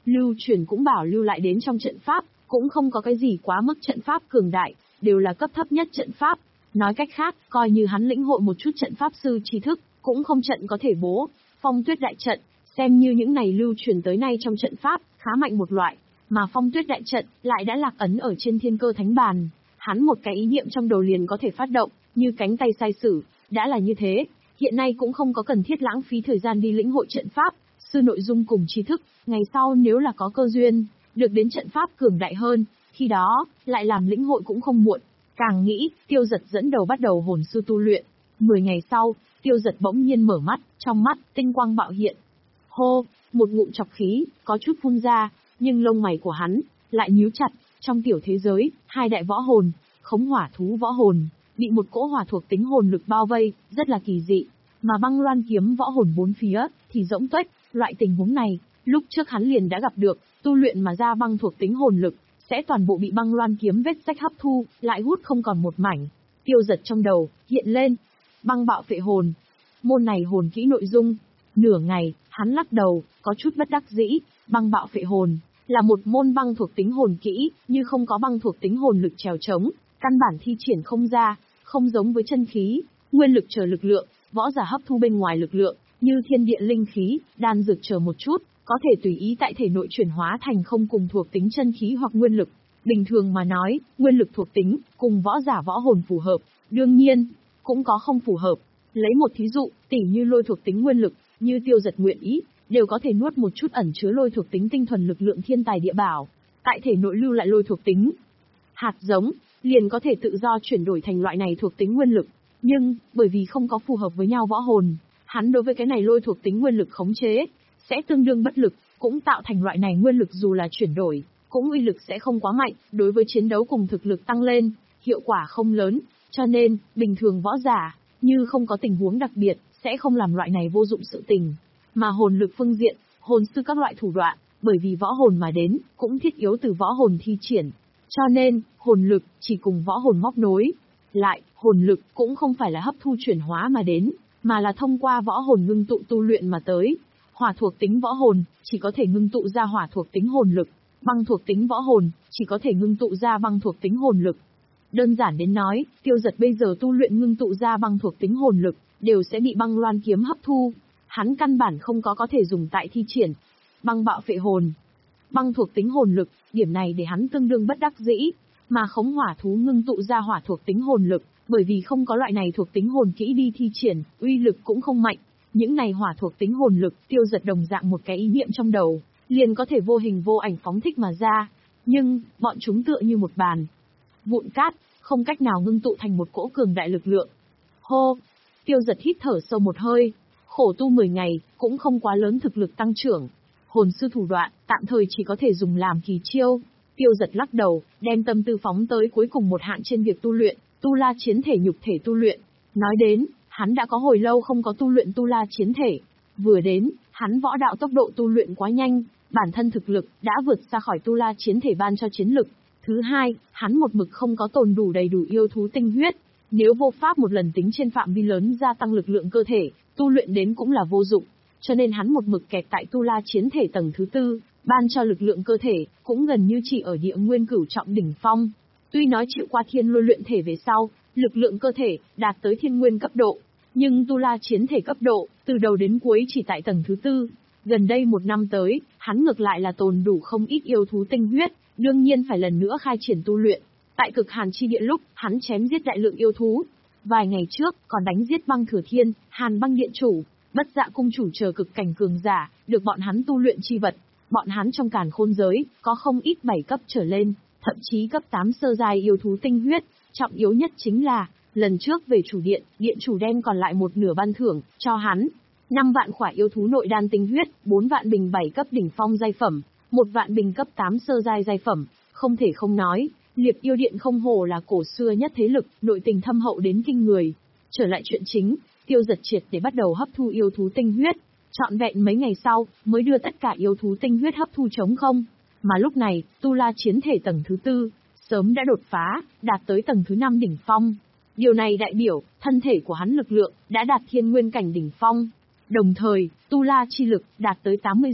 lưu truyền cũng bảo lưu lại đến trong trận pháp, cũng không có cái gì quá mức trận pháp cường đại, đều là cấp thấp nhất trận pháp. Nói cách khác, coi như hắn lĩnh hội một chút trận pháp sư tri thức, cũng không trận có thể bố. Phong tuyết đại trận, xem như những này lưu truyền tới nay trong trận pháp, khá mạnh một loại, mà phong tuyết đại trận lại đã lạc ấn ở trên thiên cơ thánh bàn. Hắn một cái ý niệm trong đầu liền có thể phát động, như cánh tay sai sử, đã là như thế, hiện nay cũng không có cần thiết lãng phí thời gian đi lĩnh hội trận pháp, sư nội dung cùng tri thức, ngày sau nếu là có cơ duyên, được đến trận pháp cường đại hơn, khi đó, lại làm lĩnh hội cũng không muộn. Càng nghĩ, Tiêu Dật dẫn đầu bắt đầu hồn sư tu luyện. Mười ngày sau, Tiêu Dật bỗng nhiên mở mắt, trong mắt, tinh quang bạo hiện. Hô, một ngụm chọc khí, có chút phun ra, nhưng lông mày của hắn, lại nhíu chặt, trong tiểu thế giới, hai đại võ hồn, khống hỏa thú võ hồn, bị một cỗ hỏa thuộc tính hồn lực bao vây, rất là kỳ dị. Mà băng loan kiếm võ hồn bốn phía, thì rỗng tuếch, loại tình huống này, lúc trước hắn liền đã gặp được, tu luyện mà ra băng thuộc tính hồn lực, sẽ toàn bộ bị băng loan kiếm vết rách hấp thu, lại hút không còn một mảnh. Tiêu Dật trong đầu, hiện lên, băng bạo phệ hồn. Môn này hồn kỹ nội dung. Nửa ngày, hắn lắc đầu, có chút bất đắc dĩ, băng bạo phệ hồn, là một môn băng thuộc tính hồn kỹ, như không có băng thuộc tính hồn lực trèo trống, căn bản thi triển không ra, không giống với chân khí, nguyên lực chờ lực lượng, võ giả hấp thu bên ngoài lực lượng, như thiên địa linh khí, đan dược chờ một chút, có thể tùy ý tại thể nội chuyển hóa thành không cùng thuộc tính chân khí hoặc nguyên lực. Bình thường mà nói, nguyên lực thuộc tính, cùng võ giả võ hồn phù hợp, đương nhiên, cũng có không phù hợp. Lấy một thí dụ, tỉ như lôi thuộc tính nguyên lực, như Tiêu Dật nguyện ý, đều có thể nuốt một chút ẩn chứa lôi thuộc tính tinh thuần lực lượng thiên tài địa bảo, tại thể nội lưu lại lôi thuộc tính. Hạt giống, liền có thể tự do chuyển đổi thành loại này thuộc tính nguyên lực, nhưng, bởi vì không có phù hợp với nhau võ hồn, hắn đối với cái này lôi thuộc tính nguyên lực khống chế, sẽ tương đương bất lực, cũng tạo thành loại này nguyên lực dù là chuyển đổi, cũng uy lực sẽ không quá mạnh, đối với chiến đấu cùng thực lực tăng lên, hiệu quả không lớn, cho nên, bình thường võ giả, như không có tình huống đặc biệt, sẽ không làm loại này vô dụng sự tình. Mà hồn lực phương diện, hồn sư các loại thủ đoạn, bởi vì võ hồn mà đến, cũng thiết yếu từ võ hồn thi triển. Cho nên, hồn lực, chỉ cùng võ hồn móc nối. Lại, hồn lực, cũng không phải là hấp thu chuyển hóa mà đến, mà là thông qua võ hồn ngưng tụ tu luyện mà tới. Hỏa thuộc tính võ hồn, chỉ có thể ngưng tụ ra hỏa thuộc tính hồn lực. Băng thuộc tính võ hồn, chỉ có thể ngưng tụ ra băng thuộc tính hồn lực. Đơn giản đến nói, Tiêu Dật bây giờ tu luyện ngưng tụ ra băng thuộc tính hồn lực, đều sẽ bị băng loan kiếm hấp thu. Hắn căn bản không có có thể dùng tại thi triển. Băng bạo phệ hồn. Băng thuộc tính hồn lực, điểm này để hắn tương đương bất đắc dĩ, mà khống hỏa thú ngưng tụ ra hỏa thuộc tính hồn lực, bởi vì không có loại này thuộc tính hồn kỹ đi thi triển, uy lực cũng không mạnh. Những này hỏa thuộc tính hồn lực, Tiêu Dật đồng dạng một cái ý niệm trong đầu, liền có thể vô hình vô ảnh phóng thích mà ra. Nhưng, bọn chúng tựa như một bàn vụn cát, không cách nào ngưng tụ thành một cỗ cường đại lực lượng. Hô! Tiêu Dật hít thở sâu một hơi, khổ tu mười ngày, cũng không quá lớn thực lực tăng trưởng. Hồn sư thủ đoạn, tạm thời chỉ có thể dùng làm kỳ chiêu. Tiêu Dật lắc đầu, đem tâm tư phóng tới cuối cùng một hạng trên việc tu luyện, tu la chiến thể nhục thể tu luyện. Nói đến, hắn đã có hồi lâu không có tu luyện tu la chiến thể. Vừa đến, hắn võ đạo tốc độ tu luyện quá nhanh, bản thân thực lực đã vượt xa khỏi tu la chiến thể ban cho chiến lực. Thứ hai, hắn một mực không có tồn đủ đầy đủ yêu thú tinh huyết. Nếu vô pháp một lần tính trên phạm vi lớn gia tăng lực lượng cơ thể, tu luyện đến cũng là vô dụng. Cho nên hắn một mực kẹt tại tu la chiến thể tầng thứ tư, ban cho lực lượng cơ thể, cũng gần như chỉ ở địa nguyên cửu trọng đỉnh phong. Tuy nói chịu qua thiên lôi luyện thể về sau, lực lượng cơ thể đạt tới thiên nguyên cấp độ, nhưng tu la chiến thể cấp độ, từ đầu đến cuối chỉ tại tầng thứ tư. Gần đây một năm tới, hắn ngược lại là tồn đủ không ít yêu thú tinh huyết, đương nhiên phải lần nữa khai triển tu luyện. Tại cực hàn chi địa lúc, hắn chém giết đại lượng yêu thú. Vài ngày trước, còn đánh giết băng thừa thiên, hàn băng điện chủ, bất dạ cung chủ chờ cực cảnh cường giả, được bọn hắn tu luyện chi vật. Bọn hắn trong càn khôn giới, có không ít bảy cấp trở lên, thậm chí cấp tám sơ giai yêu thú tinh huyết. Trọng yếu nhất chính là, lần trước về chủ điện, điện chủ đem còn lại một nửa ban thưởng, cho hắn. năm vạn khỏa yêu thú nội đan tinh huyết, bốn vạn bình bảy cấp đỉnh phong giai phẩm, một vạn bình cấp tám sơ giai giai phẩm. Không thể không nói, Liệp Yêu Điện không hổ là cổ xưa nhất thế lực, nội tình thâm hậu đến kinh người. Trở lại chuyện chính, Tiêu Dật triệt để bắt đầu hấp thu yêu thú tinh huyết. Trọn vẹn mấy ngày sau, mới đưa tất cả yêu thú tinh huyết hấp thu trống không. Mà lúc này, tu la chiến thể tầng thứ tư, sớm đã đột phá, đạt tới tầng thứ năm đỉnh phong. Điều này đại biểu, thân thể của hắn lực lượng, đã đạt thiên nguyên cảnh đỉnh phong. Đồng thời, tu la chi lực, đạt tới tám mươi giọt,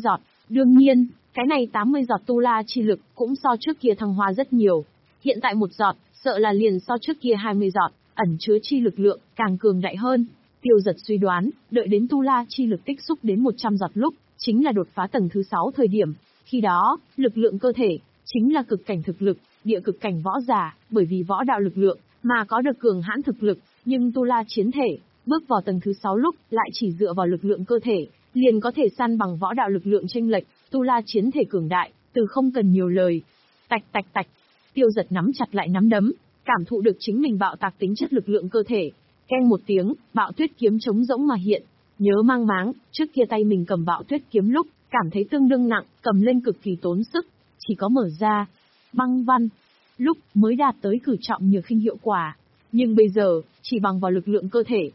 Đương nhiên, cái này tám mươi giọt tu la chi lực cũng so trước kia thăng hoa rất nhiều. Hiện tại một giọt, sợ là liền so trước kia hai mươi giọt, ẩn chứa chi lực lượng càng cường đại hơn. Tiêu Giật suy đoán, đợi đến tu la chi lực tích xúc đến một trăm giọt lúc, chính là đột phá tầng thứ sáu thời điểm. Khi đó, lực lượng cơ thể chính là cực cảnh thực lực, địa cực cảnh võ giả, bởi vì võ đạo lực lượng mà có được cường hãn thực lực, nhưng tu la chiến thể bước vào tầng thứ sáu lúc lại chỉ dựa vào lực lượng cơ thể, liền có thể săn bằng võ đạo lực lượng chênh lệch, tu la chiến thể cường đại, từ không cần nhiều lời. Tạch tạch tạch, Tiêu Giật nắm chặt lại nắm đấm, cảm thụ được chính mình bạo tạc tính chất lực lượng cơ thể. Keng một tiếng, bạo tuyết kiếm trống rỗng mà hiện. Nhớ mang máng, trước kia tay mình cầm bạo tuyết kiếm lúc, cảm thấy tương đương nặng, cầm lên cực kỳ tốn sức, chỉ có mở ra băng văn lúc mới đạt tới cử trọng nhược khinh hiệu quả, nhưng bây giờ, chỉ bằng vào lực lượng cơ thể.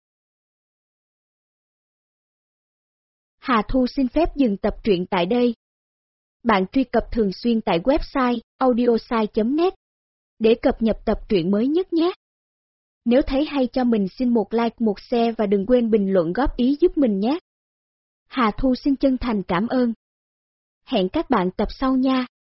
Hà Thu xin phép dừng tập truyện tại đây. Bạn truy cập thường xuyên tại website audiosai chấm net để cập nhật tập truyện mới nhất nhé. Nếu thấy hay cho mình xin một like, một share và đừng quên bình luận góp ý giúp mình nhé. Hà Thu xin chân thành cảm ơn. Hẹn các bạn tập sau nha.